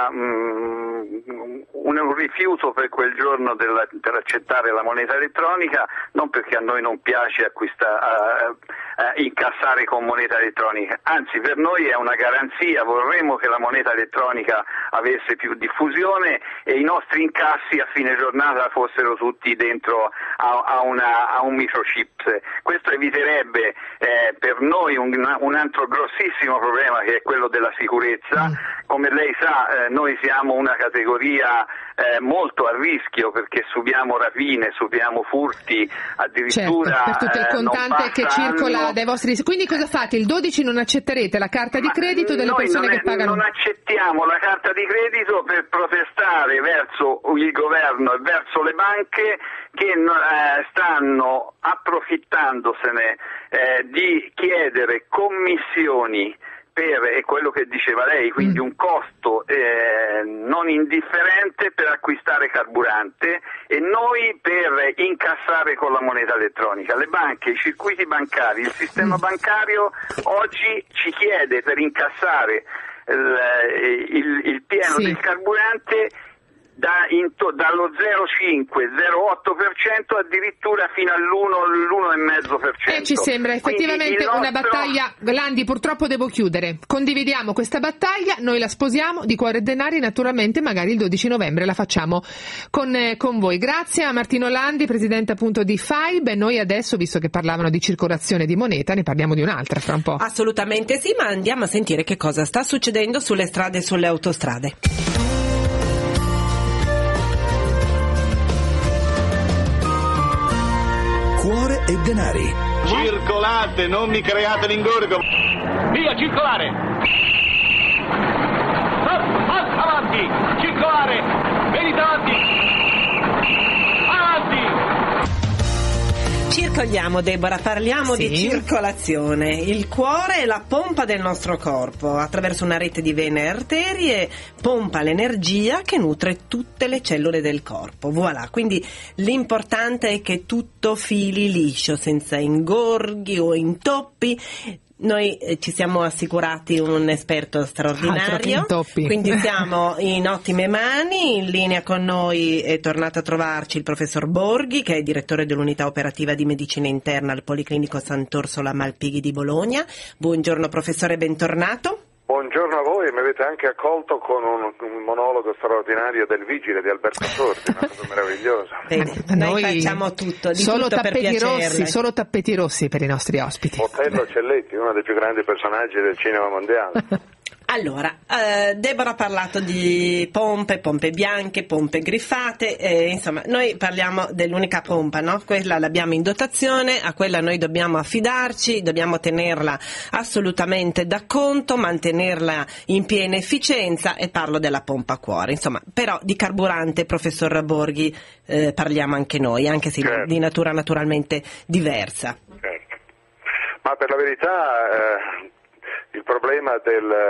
Speaker 10: un rifiuto per quel giorno per accettare la moneta elettronica, non perché a noi non piace incassare con moneta elettronica, anzi per noi è una garanzia, vorremmo che la moneta elettronica avesse più diffusione e i nostri incassi a fine giornata fossero tutti dentro a un microchip. Questo eviterebbe per noi un altro grossissimo problema, che è quello della sicurezza. Come lei sa, noi siamo una categoria molto a rischio, perché subiamo rapine, subiamo furti, addirittura
Speaker 2: per tutto il contante che circola dai vostri. Quindi cosa fate? Il 12 non accetterete la carta di credito delle persone che pagano?
Speaker 10: Non accettiamo la carta di credito per protestare verso il governo e verso le banche che stanno approfittandosene di chiedere commissioni è quello che diceva lei, quindi un costo non indifferente per acquistare carburante e noi per incassare con la moneta elettronica. Le banche, i circuiti bancari, il sistema bancario oggi ci chiede, per incassare il pieno del carburante, dallo 0,5-0,8% addirittura fino all'1,5%.
Speaker 2: Ci sembra effettivamente una battaglia. Landi, purtroppo devo chiudere. Condividiamo questa battaglia, noi la sposiamo di Cuore e Denari, naturalmente magari il 12 novembre la facciamo con voi. Grazie a Martino Landi, presidente appunto di FAIB. E noi adesso, visto che parlavano di circolazione di moneta, ne parliamo di un'altra fra un po'.
Speaker 9: Assolutamente sì, ma andiamo a sentire che cosa sta succedendo sulle strade e sulle autostrade.
Speaker 7: Cuore e Denari.
Speaker 18: Circolate, non mi create l'ingorgo. Via, circolare! Avanti! Circolare! Venite avanti!
Speaker 9: Circoliamo, Deborah, parliamo di circolazione. Il cuore è la pompa del nostro corpo. Attraverso una rete di vene e arterie pompa l'energia che nutre tutte le cellule del corpo. Voilà, quindi l'importante è che tutto fili liscio, senza ingorghi o intoppi. Noi ci siamo assicurati un esperto straordinario, quindi siamo in ottime mani. In linea con noi è tornato a trovarci il professor Borghi, che è direttore dell'unità operativa di medicina interna al Policlinico Sant'Orsola Malpighi di Bologna. Buongiorno professore, bentornato.
Speaker 12: Buongiorno a voi, mi avete anche accolto con un monologo straordinario del vigile di Alberto Sordi, una cosa meravigliosa.
Speaker 9: Noi facciamo tutto, di
Speaker 2: solo
Speaker 9: tutto per
Speaker 2: tappeti
Speaker 9: piacerle.
Speaker 2: rossi, solo tappeti rossi per i nostri ospiti.
Speaker 12: Otello Celletti, uno dei più grandi personaggi del cinema mondiale.
Speaker 9: Allora, Deborah ha parlato di pompe bianche, pompe griffate, insomma, noi parliamo dell'unica pompa, no? Quella l'abbiamo in dotazione, a quella noi dobbiamo affidarci, dobbiamo tenerla assolutamente da conto, mantenerla in piena efficienza, e parlo della pompa a cuore. Insomma, però di carburante, professor Borghi, parliamo anche noi, anche se di natura naturalmente diversa.
Speaker 12: Certo. Ma per la verità il problema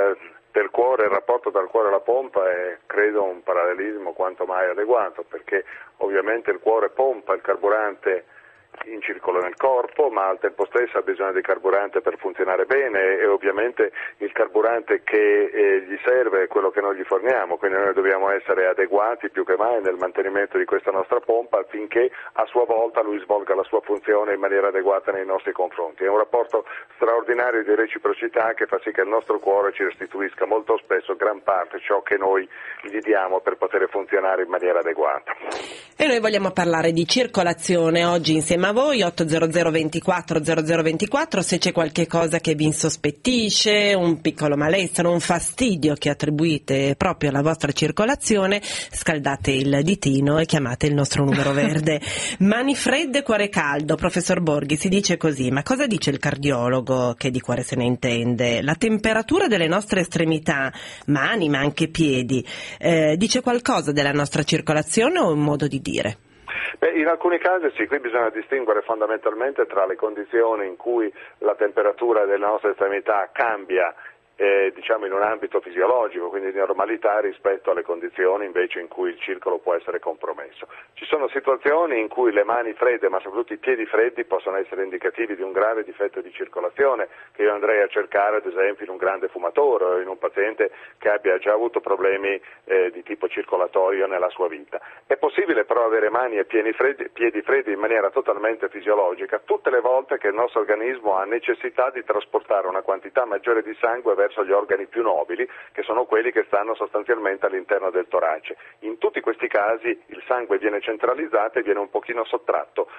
Speaker 12: del cuore, il rapporto tra il cuore e la pompa è, credo, un parallelismo quanto mai adeguato, perché ovviamente il cuore pompa il carburante in circolo nel corpo, ma al tempo stesso ha bisogno di carburante per funzionare bene, e ovviamente il carburante che gli serve è quello che noi gli forniamo, quindi noi dobbiamo essere adeguati più che mai nel mantenimento di questa nostra pompa affinché a sua volta lui svolga la sua funzione in maniera adeguata nei nostri confronti. È un rapporto straordinario di reciprocità che fa sì che il nostro cuore ci restituisca molto spesso gran parte ciò che noi gli diamo per poter funzionare in maniera adeguata.
Speaker 9: E noi vogliamo parlare di circolazione oggi insieme a voi, 800 24 0024, se c'è qualche cosa che vi insospettisce, un piccolo malessere, un fastidio che attribuite proprio alla vostra circolazione, scaldate il ditino e chiamate il nostro numero verde. Mani fredde, cuore caldo, professor Borghi, si dice così, ma cosa dice il cardiologo che di cuore se ne intende? La temperatura delle nostre estremità, mani ma anche piedi, dice qualcosa della nostra circolazione o un modo di dire?
Speaker 12: In alcuni casi sì, qui bisogna distinguere fondamentalmente tra le condizioni in cui la temperatura delle nostre estremità cambia diciamo in un ambito fisiologico, quindi di normalità, rispetto alle condizioni invece in cui il circolo può essere compromesso. Ci sono situazioni in cui le mani fredde, ma soprattutto i piedi freddi, possono essere indicativi di un grave difetto di circolazione, che io andrei a cercare ad esempio in un grande fumatore o in un paziente che abbia già avuto problemi di tipo circolatorio nella sua vita. È possibile però avere mani e piedi freddi in maniera totalmente fisiologica tutte le volte che il nostro organismo ha necessità di trasportare una quantità maggiore di sangue verso gli organi più nobili, che sono quelli che stanno sostanzialmente all'interno del torace. In tutti questi casi il sangue viene centralizzato e viene un pochino sottratto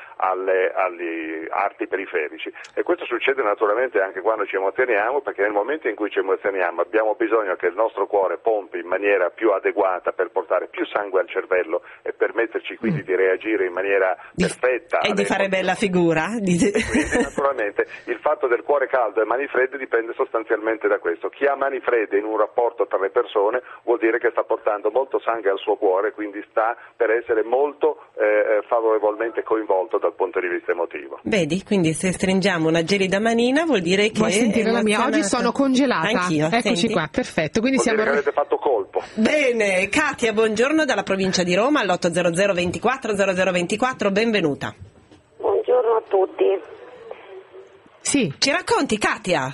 Speaker 12: agli arti periferici, e questo succede naturalmente anche quando ci emozioniamo, perché nel momento in cui ci emozioniamo abbiamo bisogno che il nostro cuore pompi in maniera più adeguata per portare più sangue al cervello e permetterci quindi di reagire in maniera perfetta
Speaker 9: e di fare bella figura.
Speaker 12: Quindi naturalmente il fatto del cuore caldo e mani fredde dipende sostanzialmente da questo. Chi ha mani fredde in un rapporto tra le persone vuol dire che sta portando molto sangue al suo cuore, quindi sta per essere molto favorevolmente coinvolto dal punto di vista emotivo.
Speaker 9: Vedi, quindi se stringiamo una gelida manina vuol dire che...
Speaker 2: Vuoi sentire la mia? Oggi sono congelata.
Speaker 9: Anch'io.
Speaker 2: Eccoci
Speaker 9: senti?
Speaker 2: qua, perfetto. Quindi
Speaker 12: Vuol dire che avete fatto colpo.
Speaker 9: Bene, Katia, buongiorno dalla provincia di Roma all'800 24 0024, benvenuta.
Speaker 19: Buongiorno a tutti.
Speaker 2: Sì.
Speaker 9: Ci racconti, Katia?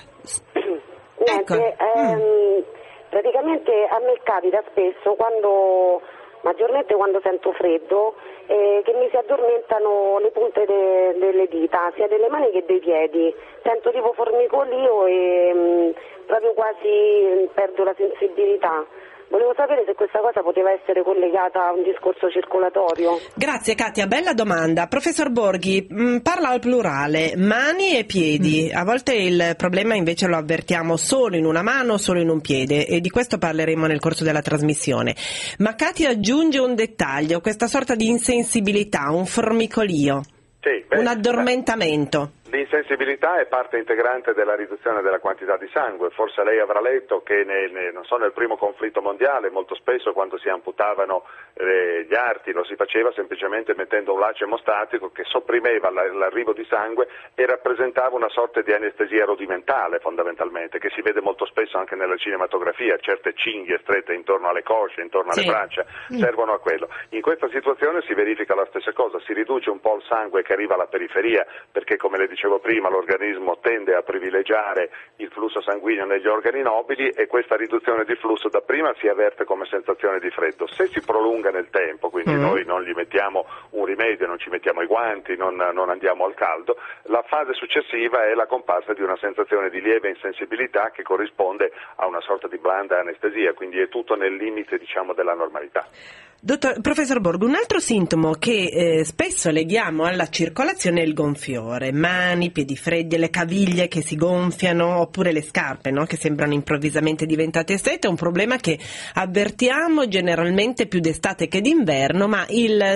Speaker 19: Niente, praticamente a me capita spesso quando maggiormente quando sento freddo, che mi si addormentano le punte delle dita, sia delle mani che dei piedi. Sento tipo formicolio e proprio quasi perdo la sensibilità. Volevo sapere se questa cosa poteva essere collegata a un discorso circolatorio.
Speaker 9: Grazie Katia, bella domanda. Professor Borghi, parla al plurale, mani e piedi. A volte il problema invece lo avvertiamo solo in una mano, solo in un piede, e di questo parleremo nel corso della trasmissione. Ma Katia aggiunge un dettaglio, questa sorta di insensibilità, un formicolio, un addormentamento.
Speaker 12: L'insensibilità è parte integrante della riduzione della quantità di sangue. Forse lei avrà letto che nel primo conflitto mondiale molto spesso quando si amputavano gli arti lo si faceva semplicemente mettendo un laccio emostatico che sopprimeva l'arrivo di sangue e rappresentava una sorta di anestesia rudimentale fondamentalmente, che si vede molto spesso anche nella cinematografia. Certe cinghie strette intorno alle cosce, intorno alle braccia servono a quello. In questa situazione si verifica la stessa cosa, si riduce un po' il sangue che arriva alla periferia, perché come le dicevo prima l'organismo tende a privilegiare il flusso sanguigno negli organi nobili, e questa riduzione di flusso dapprima si avverte come sensazione di freddo. Se si prolunga nel tempo, quindi noi non gli mettiamo un rimedio, non ci mettiamo i guanti, non andiamo al caldo, la fase successiva è la comparsa di una sensazione di lieve insensibilità che corrisponde a una sorta di blanda anestesia, quindi è tutto nel limite, diciamo, della normalità.
Speaker 9: Professor Borghi, un altro sintomo che spesso leghiamo alla circolazione è il gonfiore, mani, piedi freddi, le caviglie che si gonfiano, oppure le scarpe, no? Che sembrano improvvisamente diventate strette. È un problema che avvertiamo generalmente più d'estate che d'inverno, ma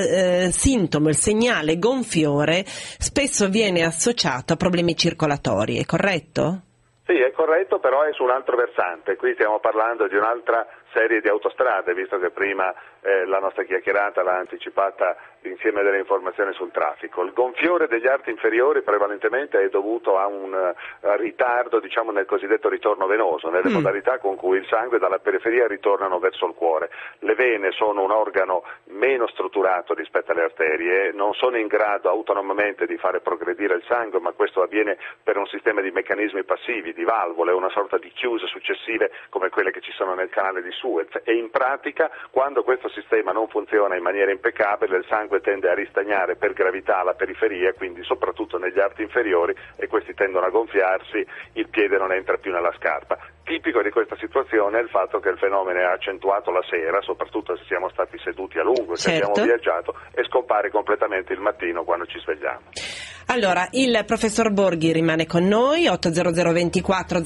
Speaker 9: il sintomo, il segnale gonfiore spesso viene associato a problemi circolatori, è corretto?
Speaker 12: Sì, è corretto, però è su un altro versante. Qui stiamo parlando di un'altra serie di autostrade, visto che prima la nostra chiacchierata l'ha anticipata l'insieme delle informazioni sul traffico. Il gonfiore degli arti inferiori prevalentemente è dovuto a un ritardo, diciamo, nel cosiddetto ritorno venoso, nelle modalità con cui il sangue dalla periferia ritornano verso il cuore. Le vene sono un organo meno strutturato rispetto alle arterie, non sono in grado autonomamente di fare progredire il sangue, ma questo avviene per un sistema di meccanismi passivi, di valvole, una sorta di chiuse successive come quelle che ci sono nel canale di Suez, e in pratica quando questo sistema non funziona in maniera impeccabile il sangue tende a ristagnare per gravità alla periferia, quindi soprattutto negli arti inferiori, e questi tendono a gonfiarsi, il piede non entra più nella scarpa. Tipico di questa situazione è il fatto che il fenomeno è accentuato la sera, soprattutto se siamo stati seduti a lungo, se abbiamo viaggiato, e scompare completamente il mattino quando ci svegliamo.
Speaker 9: Allora, il professor Borghi rimane con noi, 800 24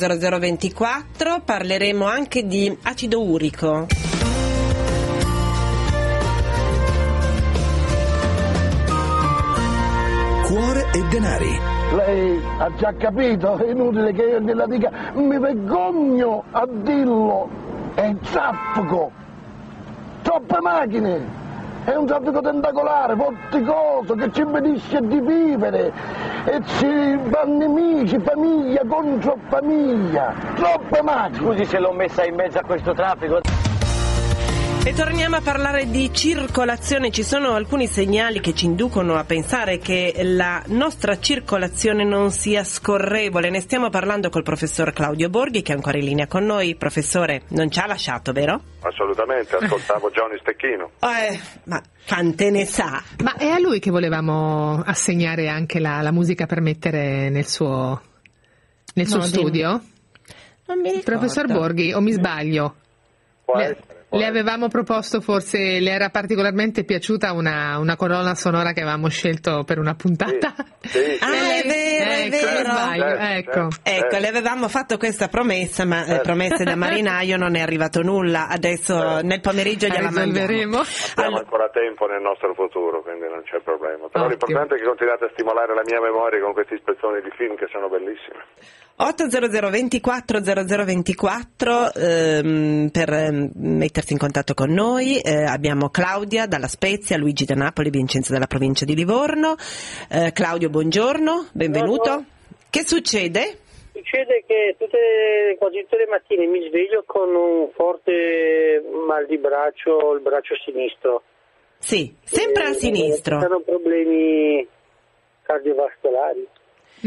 Speaker 9: 0024, parleremo anche di acido urico.
Speaker 7: Cuore e denari.
Speaker 20: Lei ha già capito, è inutile che io gliela dica, mi vergogno a dirlo, è traffico, troppe macchine. È un traffico tentacolare, vorticoso, che ci impedisce di vivere, e ci vanno nemici, famiglia contro famiglia, troppe macchine.
Speaker 21: Scusi se l'ho messa in mezzo a questo traffico.
Speaker 9: E torniamo a parlare di circolazione. Ci sono alcuni segnali che ci inducono a pensare che la nostra circolazione non sia scorrevole. Ne stiamo parlando col professor Claudio Borghi, che è ancora in linea con noi. Professore, non ci ha lasciato, vero?
Speaker 12: Assolutamente, ascoltavo Johnny Stecchino.
Speaker 9: Ma quante ne sa?
Speaker 2: Ma è a lui che volevamo assegnare anche la musica per mettere nel suo studio?
Speaker 9: Non mi ricordo.
Speaker 2: Professor Borghi, o mi sbaglio? Le avevamo proposto, forse le era particolarmente piaciuta una colonna sonora che avevamo scelto per una puntata.
Speaker 12: Sì.
Speaker 9: È vero. Ecco, le avevamo fatto questa promessa, ma promesse da marinaio non è arrivato nulla. Adesso nel pomeriggio gliela mandiamo.
Speaker 12: Abbiamo ancora tempo nel nostro futuro, quindi non c'è problema. Però l'importante è che continuate a stimolare la mia memoria con questi spezzoni di film che sono bellissimi.
Speaker 9: 800 24 0024 per mettersi in contatto con noi. Abbiamo Claudia dalla Spezia, Luigi da Napoli, Vincenzo dalla provincia di Livorno. Claudio, buongiorno, benvenuto.
Speaker 22: Buongiorno.
Speaker 9: Che succede?
Speaker 22: Succede che quasi tutte le mattine mi sveglio con un forte mal di braccio, il braccio sinistro.
Speaker 9: Sì, sempre al sinistro.
Speaker 22: Sono problemi cardiovascolari.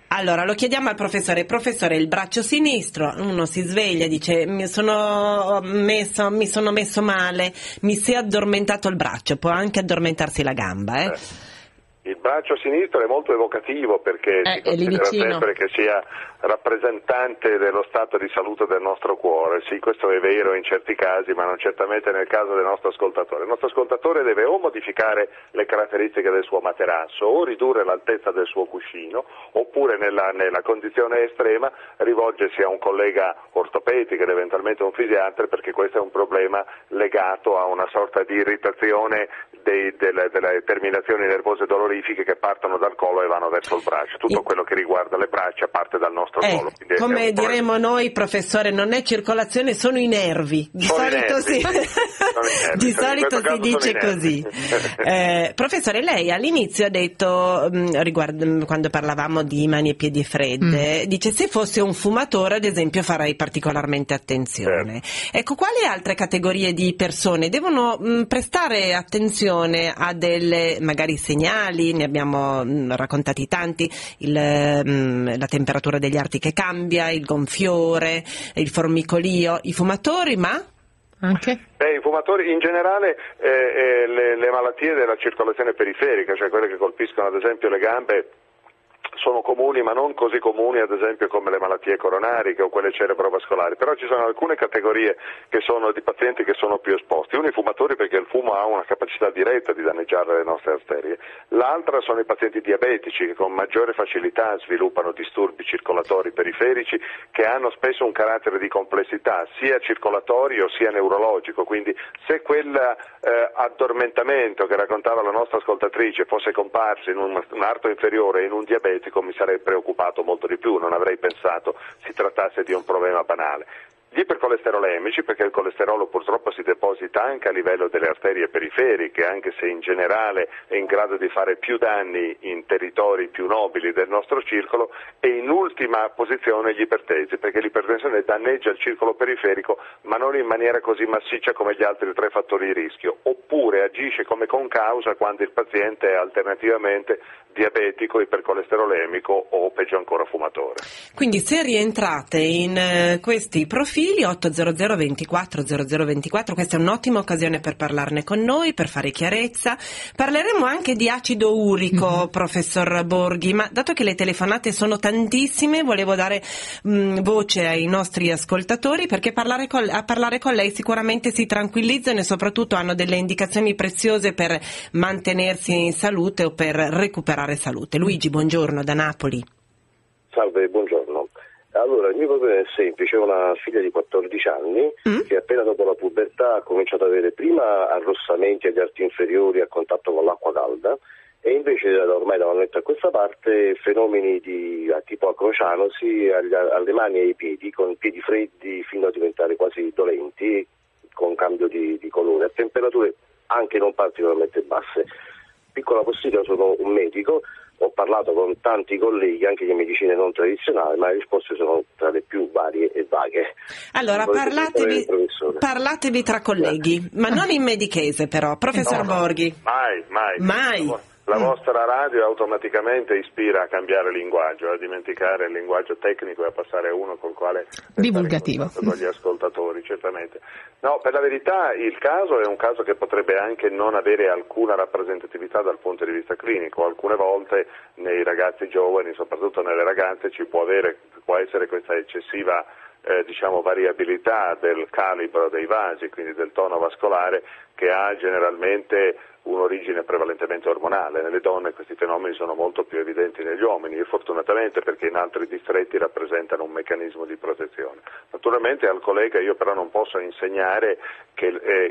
Speaker 9: Allora, lo chiediamo al professore. Professore, il braccio sinistro, uno si sveglia, dice mi sono messo male, mi si è addormentato il braccio, può anche addormentarsi la gamba,
Speaker 12: Il braccio sinistro è molto evocativo perché si considera sempre che sia rappresentante dello stato di salute del nostro cuore. Sì, questo è vero in certi casi, ma non certamente nel caso del nostro ascoltatore. Il nostro ascoltatore deve o modificare le caratteristiche del suo materasso o ridurre l'altezza del suo cuscino, oppure nella condizione estrema rivolgersi a un collega ortopedico ed eventualmente un fisiatra, perché questo è un problema legato a una sorta di irritazione delle terminazioni nervose dolorifiche che partono dal collo e vanno verso il braccio. Tutto quello che riguarda le braccia parte dal nostro collo.
Speaker 9: Come diremo noi, professore, non è circolazione, sono i nervi. Di solito si dice così. Professore, lei all'inizio ha detto, quando parlavamo di mani e piedi fredde, dice se fosse un fumatore, ad esempio, farei particolarmente attenzione. Ecco, quali altre categorie di persone devono prestare attenzione a delle magari segnali? Ne abbiamo raccontati tanti, la temperatura degli arti che cambia, il gonfiore, il formicolio. I fumatori, ma anche?
Speaker 12: I fumatori in generale, le malattie della circolazione periferica, cioè quelle che colpiscono ad esempio le gambe, sono comuni, ma non così comuni ad esempio come le malattie coronariche o quelle cerebrovascolari, però ci sono alcune categorie che sono di pazienti che sono più esposti. Uno i fumatori, perché il fumo ha una capacità diretta di danneggiare le nostre arterie, l'altra sono i pazienti diabetici che con maggiore facilità sviluppano disturbi circolatori periferici che hanno spesso un carattere di complessità sia circolatorio sia neurologico, quindi se quel addormentamento che raccontava la nostra ascoltatrice fosse comparso in un arto inferiore e in un diabetico, mi sarei preoccupato molto di più, non avrei pensato si trattasse di un problema banale. Gli ipercolesterolemici, perché il colesterolo purtroppo si deposita anche a livello delle arterie periferiche, anche se in generale è in grado di fare più danni in territori più nobili del nostro circolo, e in ultima posizione gli ipertesi, perché l'ipertensione danneggia il circolo periferico ma non in maniera così massiccia come gli altri tre fattori di rischio, oppure agisce come concausa quando il paziente è alternativamente diabetico, ipercolesterolemico o peggio ancora fumatore.
Speaker 9: Quindi se rientrate in questi profili 800 24 0024, questa è un'ottima occasione per parlarne con noi, per fare chiarezza. Parleremo anche di acido urico, professor Borghi, ma dato che le telefonate sono tantissime, volevo dare voce ai nostri ascoltatori, perché a parlare con lei sicuramente si tranquillizzano e soprattutto hanno delle indicazioni preziose per mantenersi in salute o per recuperare salute. Luigi, buongiorno, da Napoli.
Speaker 3: Salve, buongiorno. Allora, il mio problema è semplice, ho una figlia di 14 anni che appena dopo la pubertà ha cominciato ad avere prima arrossamenti agli arti inferiori a contatto con l'acqua calda e invece ormai da un annetto a questa parte fenomeni di tipo acrocianosi alle mani e ai piedi, con piedi freddi fino a diventare quasi dolenti, con cambio di colore, a temperature anche non particolarmente basse. Piccola postilla, sono un medico, ho parlato con tanti colleghi anche di medicine non tradizionali, ma le risposte sono tra le più varie e vaghe.
Speaker 9: Allora parlatevi tra colleghi, ma non in medichese però, professor Borghi.
Speaker 12: Mai. La vostra radio automaticamente ispira a cambiare linguaggio, a dimenticare il linguaggio tecnico e a passare a uno col quale
Speaker 2: divulgativo
Speaker 12: con gli ascoltatori, certamente. No, per la verità il caso è un caso che potrebbe anche non avere alcuna rappresentatività dal punto di vista clinico. Alcune volte nei ragazzi giovani, soprattutto nelle ragazze, può essere questa eccessiva variabilità del calibro dei vasi, quindi del tono vascolare, che ha generalmente un'origine prevalentemente ormonale. Nelle donne questi fenomeni sono molto più evidenti negli uomini, e fortunatamente, perché in altri distretti rappresentano un meccanismo di protezione. Naturalmente al collega io però non posso insegnare che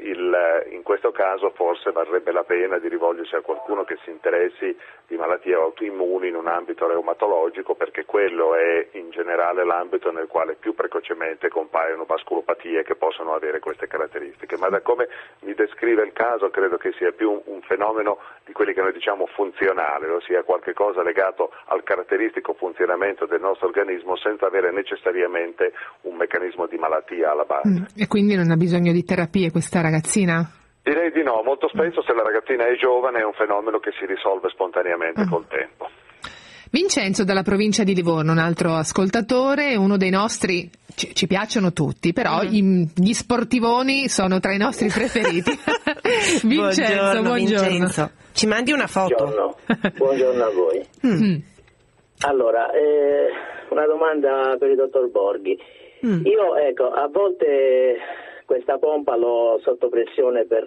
Speaker 12: in questo caso forse varrebbe la pena di rivolgersi a qualcuno che si interessi di malattie autoimmuni in un ambito reumatologico, perché quello è in generale l'ambito nel quale più precocemente compaiono vasculopatie che possono avere queste caratteristiche. Ma da come mi descrive il caso credo che sia più un fenomeno di quelli che noi diciamo funzionale, ossia qualche cosa legato al caratteristico funzionamento del nostro organismo senza avere necessariamente un meccanismo di malattia alla base.
Speaker 2: E quindi non ha bisogno di terapie questa ragazzina?
Speaker 12: Direi di no, molto spesso se la ragazzina è giovane è un fenomeno che si risolve spontaneamente col tempo.
Speaker 2: Vincenzo dalla provincia di Livorno, un altro ascoltatore, uno dei nostri, ci piacciono tutti, però gli sportivoni sono tra i nostri preferiti. Vincenzo, buongiorno.
Speaker 9: Vincenzo. Ci mandi una foto?
Speaker 4: Buongiorno a voi. Allora, una domanda per il dottor Borghi. Io, a volte questa pompa l'ho sotto pressione per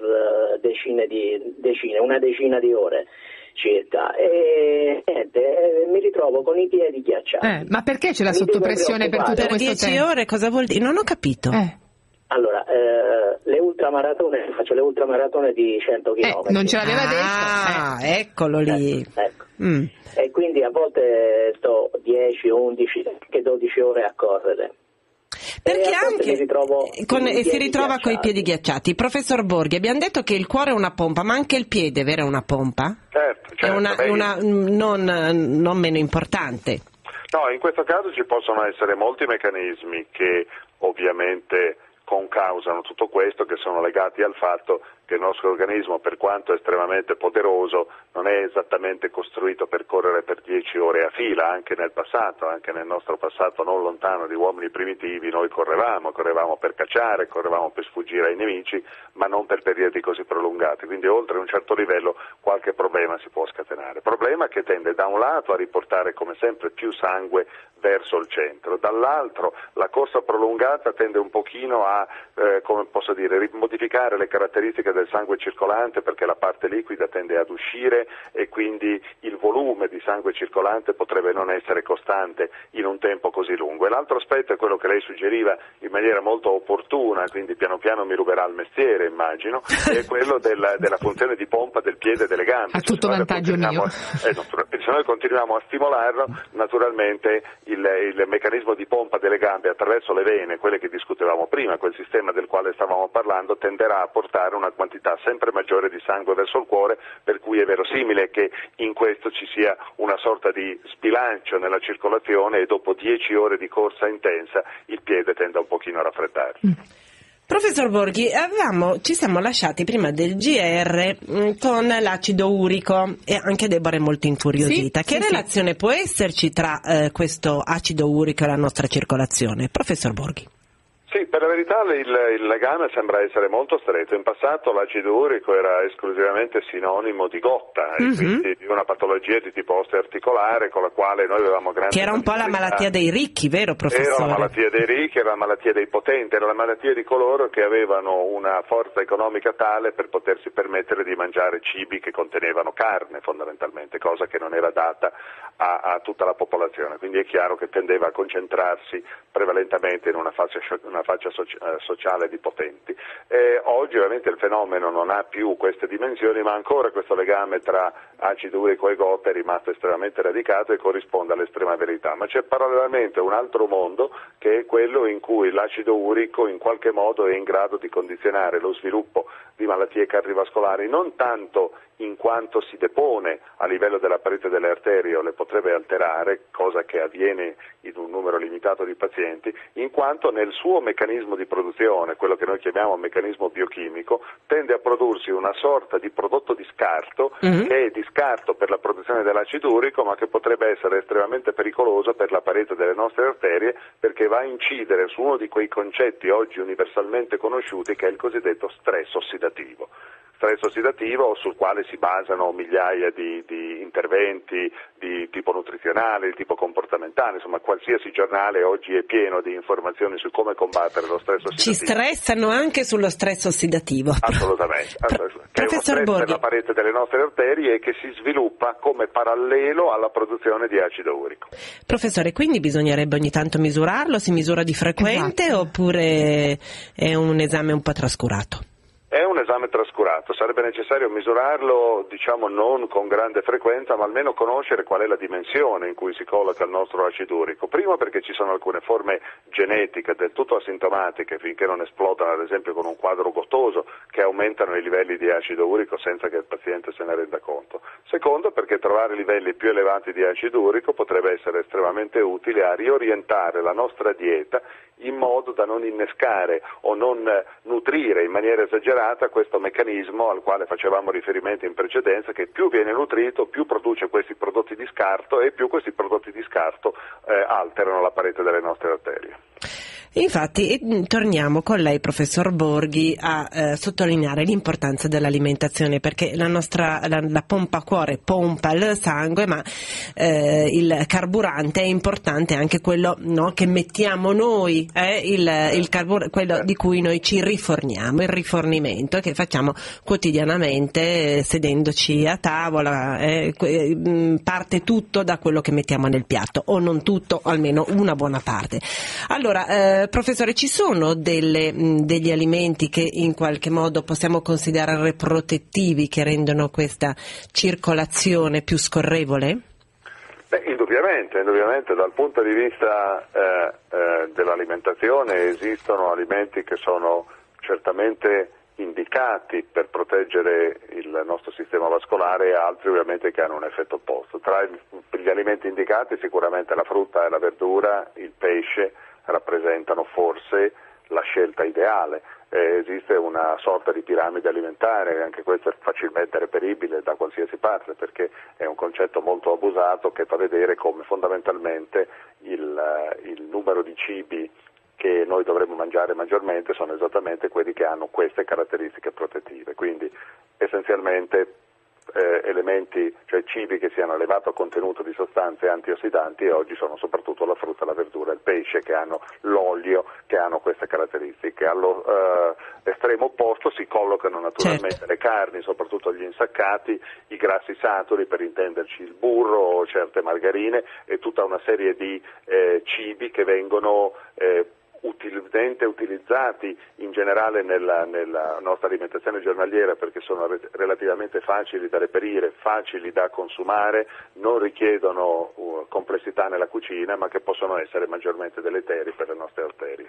Speaker 4: una decina di ore circa e mi ritrovo con i piedi ghiacciati.
Speaker 2: Ma perché c'è la sottopressione per tutto questo
Speaker 9: 10
Speaker 2: tempo?
Speaker 9: ore cosa vuol dire? Non ho capito.
Speaker 4: Allora, le ultramaratone, faccio le ultramaratone di 100 km.
Speaker 2: Non ce l'aveva detto.
Speaker 9: Ah, eccolo lì.
Speaker 4: Ecco. E quindi a volte sto 10, 11, anche 12 ore a correre.
Speaker 9: Perché anche si ritrova con i piedi ghiacciati. Professor Borghi, abbiamo detto che il cuore è una pompa, ma anche il piede, vero, è una pompa?
Speaker 12: Certo.
Speaker 9: È una non meno importante.
Speaker 12: No, in questo caso ci possono essere molti meccanismi che ovviamente concausano tutto questo, che sono legati al fatto che il nostro organismo, per quanto estremamente poderoso, non è esattamente costruito per correre per 10 ore a fila. Anche nel nostro passato non lontano di uomini primitivi, noi correvamo per cacciare, correvamo per sfuggire ai nemici, ma non per periodi così prolungati. Quindi oltre un certo livello qualche problema si può scatenare. Problema che tende da un lato a riportare come sempre più sangue verso il centro, dall'altro la corsa prolungata tende un pochino a modificare le caratteristiche del sangue circolante, perché la parte liquida tende ad uscire e quindi il volume di sangue circolante potrebbe non essere costante in un tempo così lungo. E l'altro aspetto è quello che lei suggeriva in maniera molto opportuna, quindi piano piano mi ruberà il mestiere, immagino, è quello della funzione di pompa del piede e delle gambe.
Speaker 2: A tutto vantaggio mio.
Speaker 12: Se noi continuiamo a stimolarlo, naturalmente il meccanismo di pompa delle gambe attraverso le vene, quelle che discutevamo prima, quel sistema del quale stavamo parlando, tenderà a portare una quantità sempre maggiore di sangue verso il cuore, per cui è verosimile che in questo ci sia una sorta di sbilancio nella circolazione e dopo 10 ore di corsa intensa il piede tende un pochino a raffreddare.
Speaker 9: Professor Borghi, ci siamo lasciati prima del GR con l'acido urico e anche Deborah è molto incuriosita. Che relazione può esserci tra questo acido urico e la nostra circolazione? Professor Borghi.
Speaker 12: Sì, per la verità il legame sembra essere molto stretto. In passato l'acido urico era esclusivamente sinonimo di gotta e quindi di una patologia di tipo osteoarticolare con la quale noi avevamo grande...
Speaker 9: Che era un po' la malattia dei ricchi, vero professore?
Speaker 12: Era la malattia dei ricchi, era la malattia dei potenti, era la malattia di coloro che avevano una forza economica tale per potersi permettere di mangiare cibi che contenevano carne fondamentalmente, cosa che non era data a tutta la popolazione. Quindi è chiaro che tendeva a concentrarsi prevalentemente in una fascia sociale di potenti. Oggi ovviamente il fenomeno non ha più queste dimensioni, ma ancora questo legame tra acido urico e gotta è rimasto estremamente radicato e corrisponde all'estrema verità. Ma c'è parallelamente un altro mondo che è quello in cui l'acido urico in qualche modo è in grado di condizionare lo sviluppo di malattie cardiovascolari, non tanto in quanto si depone a livello della parete delle arterie o le potrebbe alterare, cosa che avviene in un numero limitato di pazienti, in quanto nel suo meccanismo di produzione, quello che noi chiamiamo meccanismo biochimico, tende a prodursi una sorta di prodotto di scarto che è di scarto per la produzione dell'acido urico, ma che potrebbe essere estremamente pericoloso per la parete delle nostre arterie, perché va a incidere su uno di quei concetti oggi universalmente conosciuti che è il cosiddetto stress ossidativo. Stress ossidativo sul quale si basano migliaia di interventi di tipo nutrizionale, di tipo comportamentale, insomma qualsiasi giornale oggi è pieno di informazioni su come combattere lo stress ossidativo.
Speaker 9: Ci stressano anche sullo stress ossidativo.
Speaker 12: Assolutamente, che è uno stress nella parete delle nostre arterie e che si sviluppa come parallelo alla produzione di acido urico.
Speaker 9: Professore, quindi bisognerebbe ogni tanto misurarlo? Si misura di frequente oppure è un esame un po' trascurato?
Speaker 12: È un esame trascurato, sarebbe necessario misurarlo, non con grande frequenza, ma almeno conoscere qual è la dimensione in cui si colloca il nostro acido urico. Primo perché ci sono alcune forme genetiche del tutto asintomatiche, finché non esplodano ad esempio con un quadro gottoso, che aumentano i livelli di acido urico senza che il paziente se ne renda conto. Secondo perché trovare livelli più elevati di acido urico potrebbe essere estremamente estremamente utile a riorientare la nostra dieta in modo da non innescare o non nutrire in maniera esagerata questo meccanismo al quale facevamo riferimento in precedenza, che più viene nutrito, più produce questi prodotti di scarto e più questi prodotti di scarto alterano la parete delle nostre arterie.
Speaker 9: Infatti torniamo con lei, professor Borghi, a sottolineare l'importanza dell'alimentazione, perché la pompa cuore pompa il sangue, ma il carburante è importante anche quello, no, che mettiamo noi, quello di cui noi ci riforniamo, il rifornimento che facciamo quotidianamente sedendoci a tavola, parte tutto da quello che mettiamo nel piatto, o non tutto, almeno una buona parte. Allora, professore, ci sono degli alimenti che in qualche modo possiamo considerare protettivi, che rendono questa circolazione più scorrevole?
Speaker 12: Indubbiamente dal punto di vista dell'alimentazione esistono alimenti che sono certamente indicati per proteggere il nostro sistema vascolare e altri ovviamente che hanno un effetto opposto. Tra gli alimenti indicati sicuramente la frutta e la verdura, il pesce rappresentano forse la scelta ideale. Esiste una sorta di piramide alimentare, anche questo è facilmente reperibile da qualsiasi parte, perché è un concetto molto abusato che fa vedere come fondamentalmente il numero di cibi che noi dovremmo mangiare maggiormente sono esattamente quelli che hanno queste caratteristiche protettive, quindi essenzialmente elementi, cioè cibi che siano elevato contenuto di sostanze antiossidanti, e oggi sono soprattutto la frutta, la verdura e il pesce, che hanno l'olio, che hanno queste caratteristiche. Allo estremo opposto si collocano naturalmente le carni, soprattutto gli insaccati, i grassi saturi, per intenderci il burro, certe margarine e tutta una serie di cibi che vengono utilmente utilizzati in generale nella nostra alimentazione giornaliera, perché sono relativamente facili da reperire, facili da consumare, non richiedono complessità nella cucina, ma che possono essere maggiormente deleteri per le nostre arterie.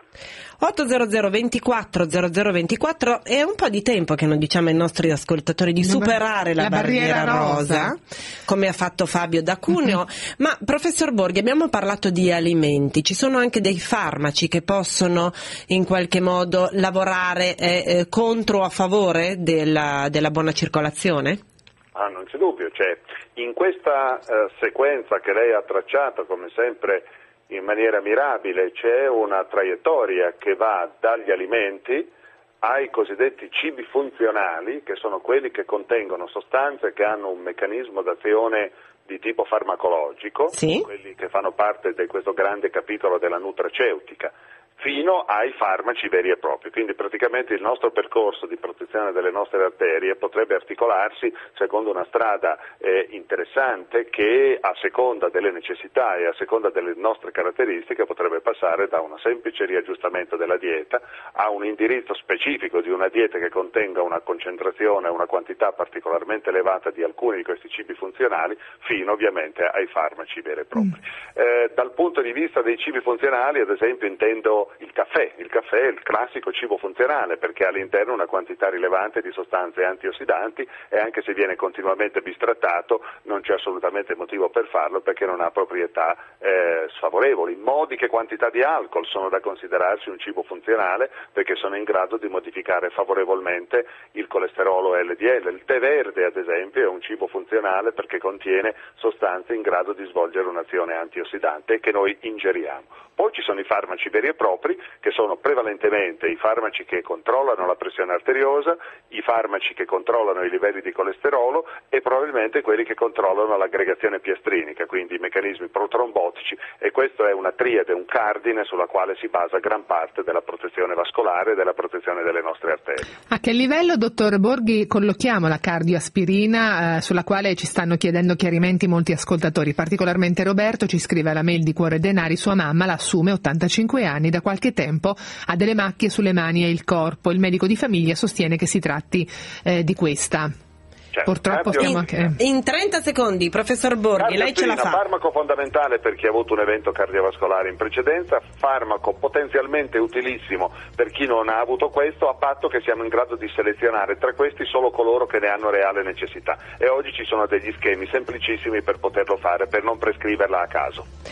Speaker 9: 800 24 0024, è un po' di tempo che non diciamo ai nostri ascoltatori di superare la barriera rosa, come ha fatto Fabio da Cuneo. Ma professor Borghi, abbiamo parlato di alimenti, ci sono anche dei farmaci che possono in qualche modo lavorare contro o a favore della buona circolazione?
Speaker 12: Non c'è dubbio, in questa sequenza che lei ha tracciato come sempre in maniera mirabile c'è una traiettoria che va dagli alimenti ai cosiddetti cibi funzionali, che sono quelli che contengono sostanze che hanno un meccanismo d'azione di tipo farmacologico, quelli che fanno parte di questo grande capitolo della nutraceutica, fino ai farmaci veri e propri. Quindi praticamente il nostro percorso di protezione delle nostre arterie potrebbe articolarsi secondo una strada interessante che, a seconda delle necessità e a seconda delle nostre caratteristiche, potrebbe passare da un semplice riaggiustamento della dieta a un indirizzo specifico di una dieta che contenga una concentrazione, una quantità particolarmente elevata di alcuni di questi cibi funzionali, fino ovviamente ai farmaci veri e propri. Dal punto di vista dei cibi funzionali, ad esempio, intendo il caffè è il classico cibo funzionale, perché ha all'interno una quantità rilevante di sostanze antiossidanti e anche se viene continuamente bistrattato non c'è assolutamente motivo per farlo, perché non ha proprietà sfavorevoli. Modiche quantità di alcol sono da considerarsi un cibo funzionale, perché sono in grado di modificare favorevolmente il colesterolo LDL. Il tè verde, ad esempio, è un cibo funzionale perché contiene sostanze in grado di svolgere un'azione antiossidante che noi ingeriamo. Poi ci sono i farmaci veri e propri, che sono prevalentemente i farmaci che controllano la pressione arteriosa, i farmaci che controllano i livelli di colesterolo e probabilmente quelli che controllano l'aggregazione piastrinica, quindi i meccanismi protrombotici, e questo è una triade, un cardine sulla quale si basa gran parte della protezione vascolare e della protezione delle nostre arterie.
Speaker 2: A che livello, dottor Borghi, collochiamo la cardioaspirina, sulla quale ci stanno chiedendo chiarimenti molti ascoltatori, particolarmente Roberto ci scrive alla mail di Cuore e Denari: sua mamma la assume, 85 anni, da qualche tempo ha delle macchie sulle mani e il corpo, il medico di famiglia sostiene che si tratti di questa. Purtroppo stiamo anche...
Speaker 9: In 30 secondi, professor Borghi, lei ce la fa.
Speaker 12: Farmaco fondamentale per chi ha avuto un evento cardiovascolare in precedenza, farmaco potenzialmente utilissimo per chi non ha avuto questo, a patto che siamo in grado di selezionare tra questi solo coloro che ne hanno reale necessità, e oggi ci sono degli schemi semplicissimi per poterlo fare, per non prescriverla a caso.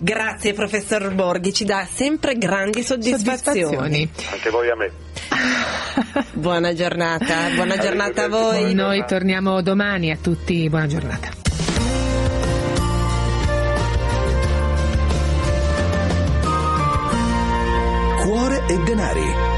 Speaker 9: Grazie professor Borghi, ci dà sempre grandi soddisfazioni.
Speaker 12: Anche voi a me.
Speaker 9: Buona giornata a voi.
Speaker 2: Noi torniamo domani, a tutti buona giornata.
Speaker 7: Cuore e denari.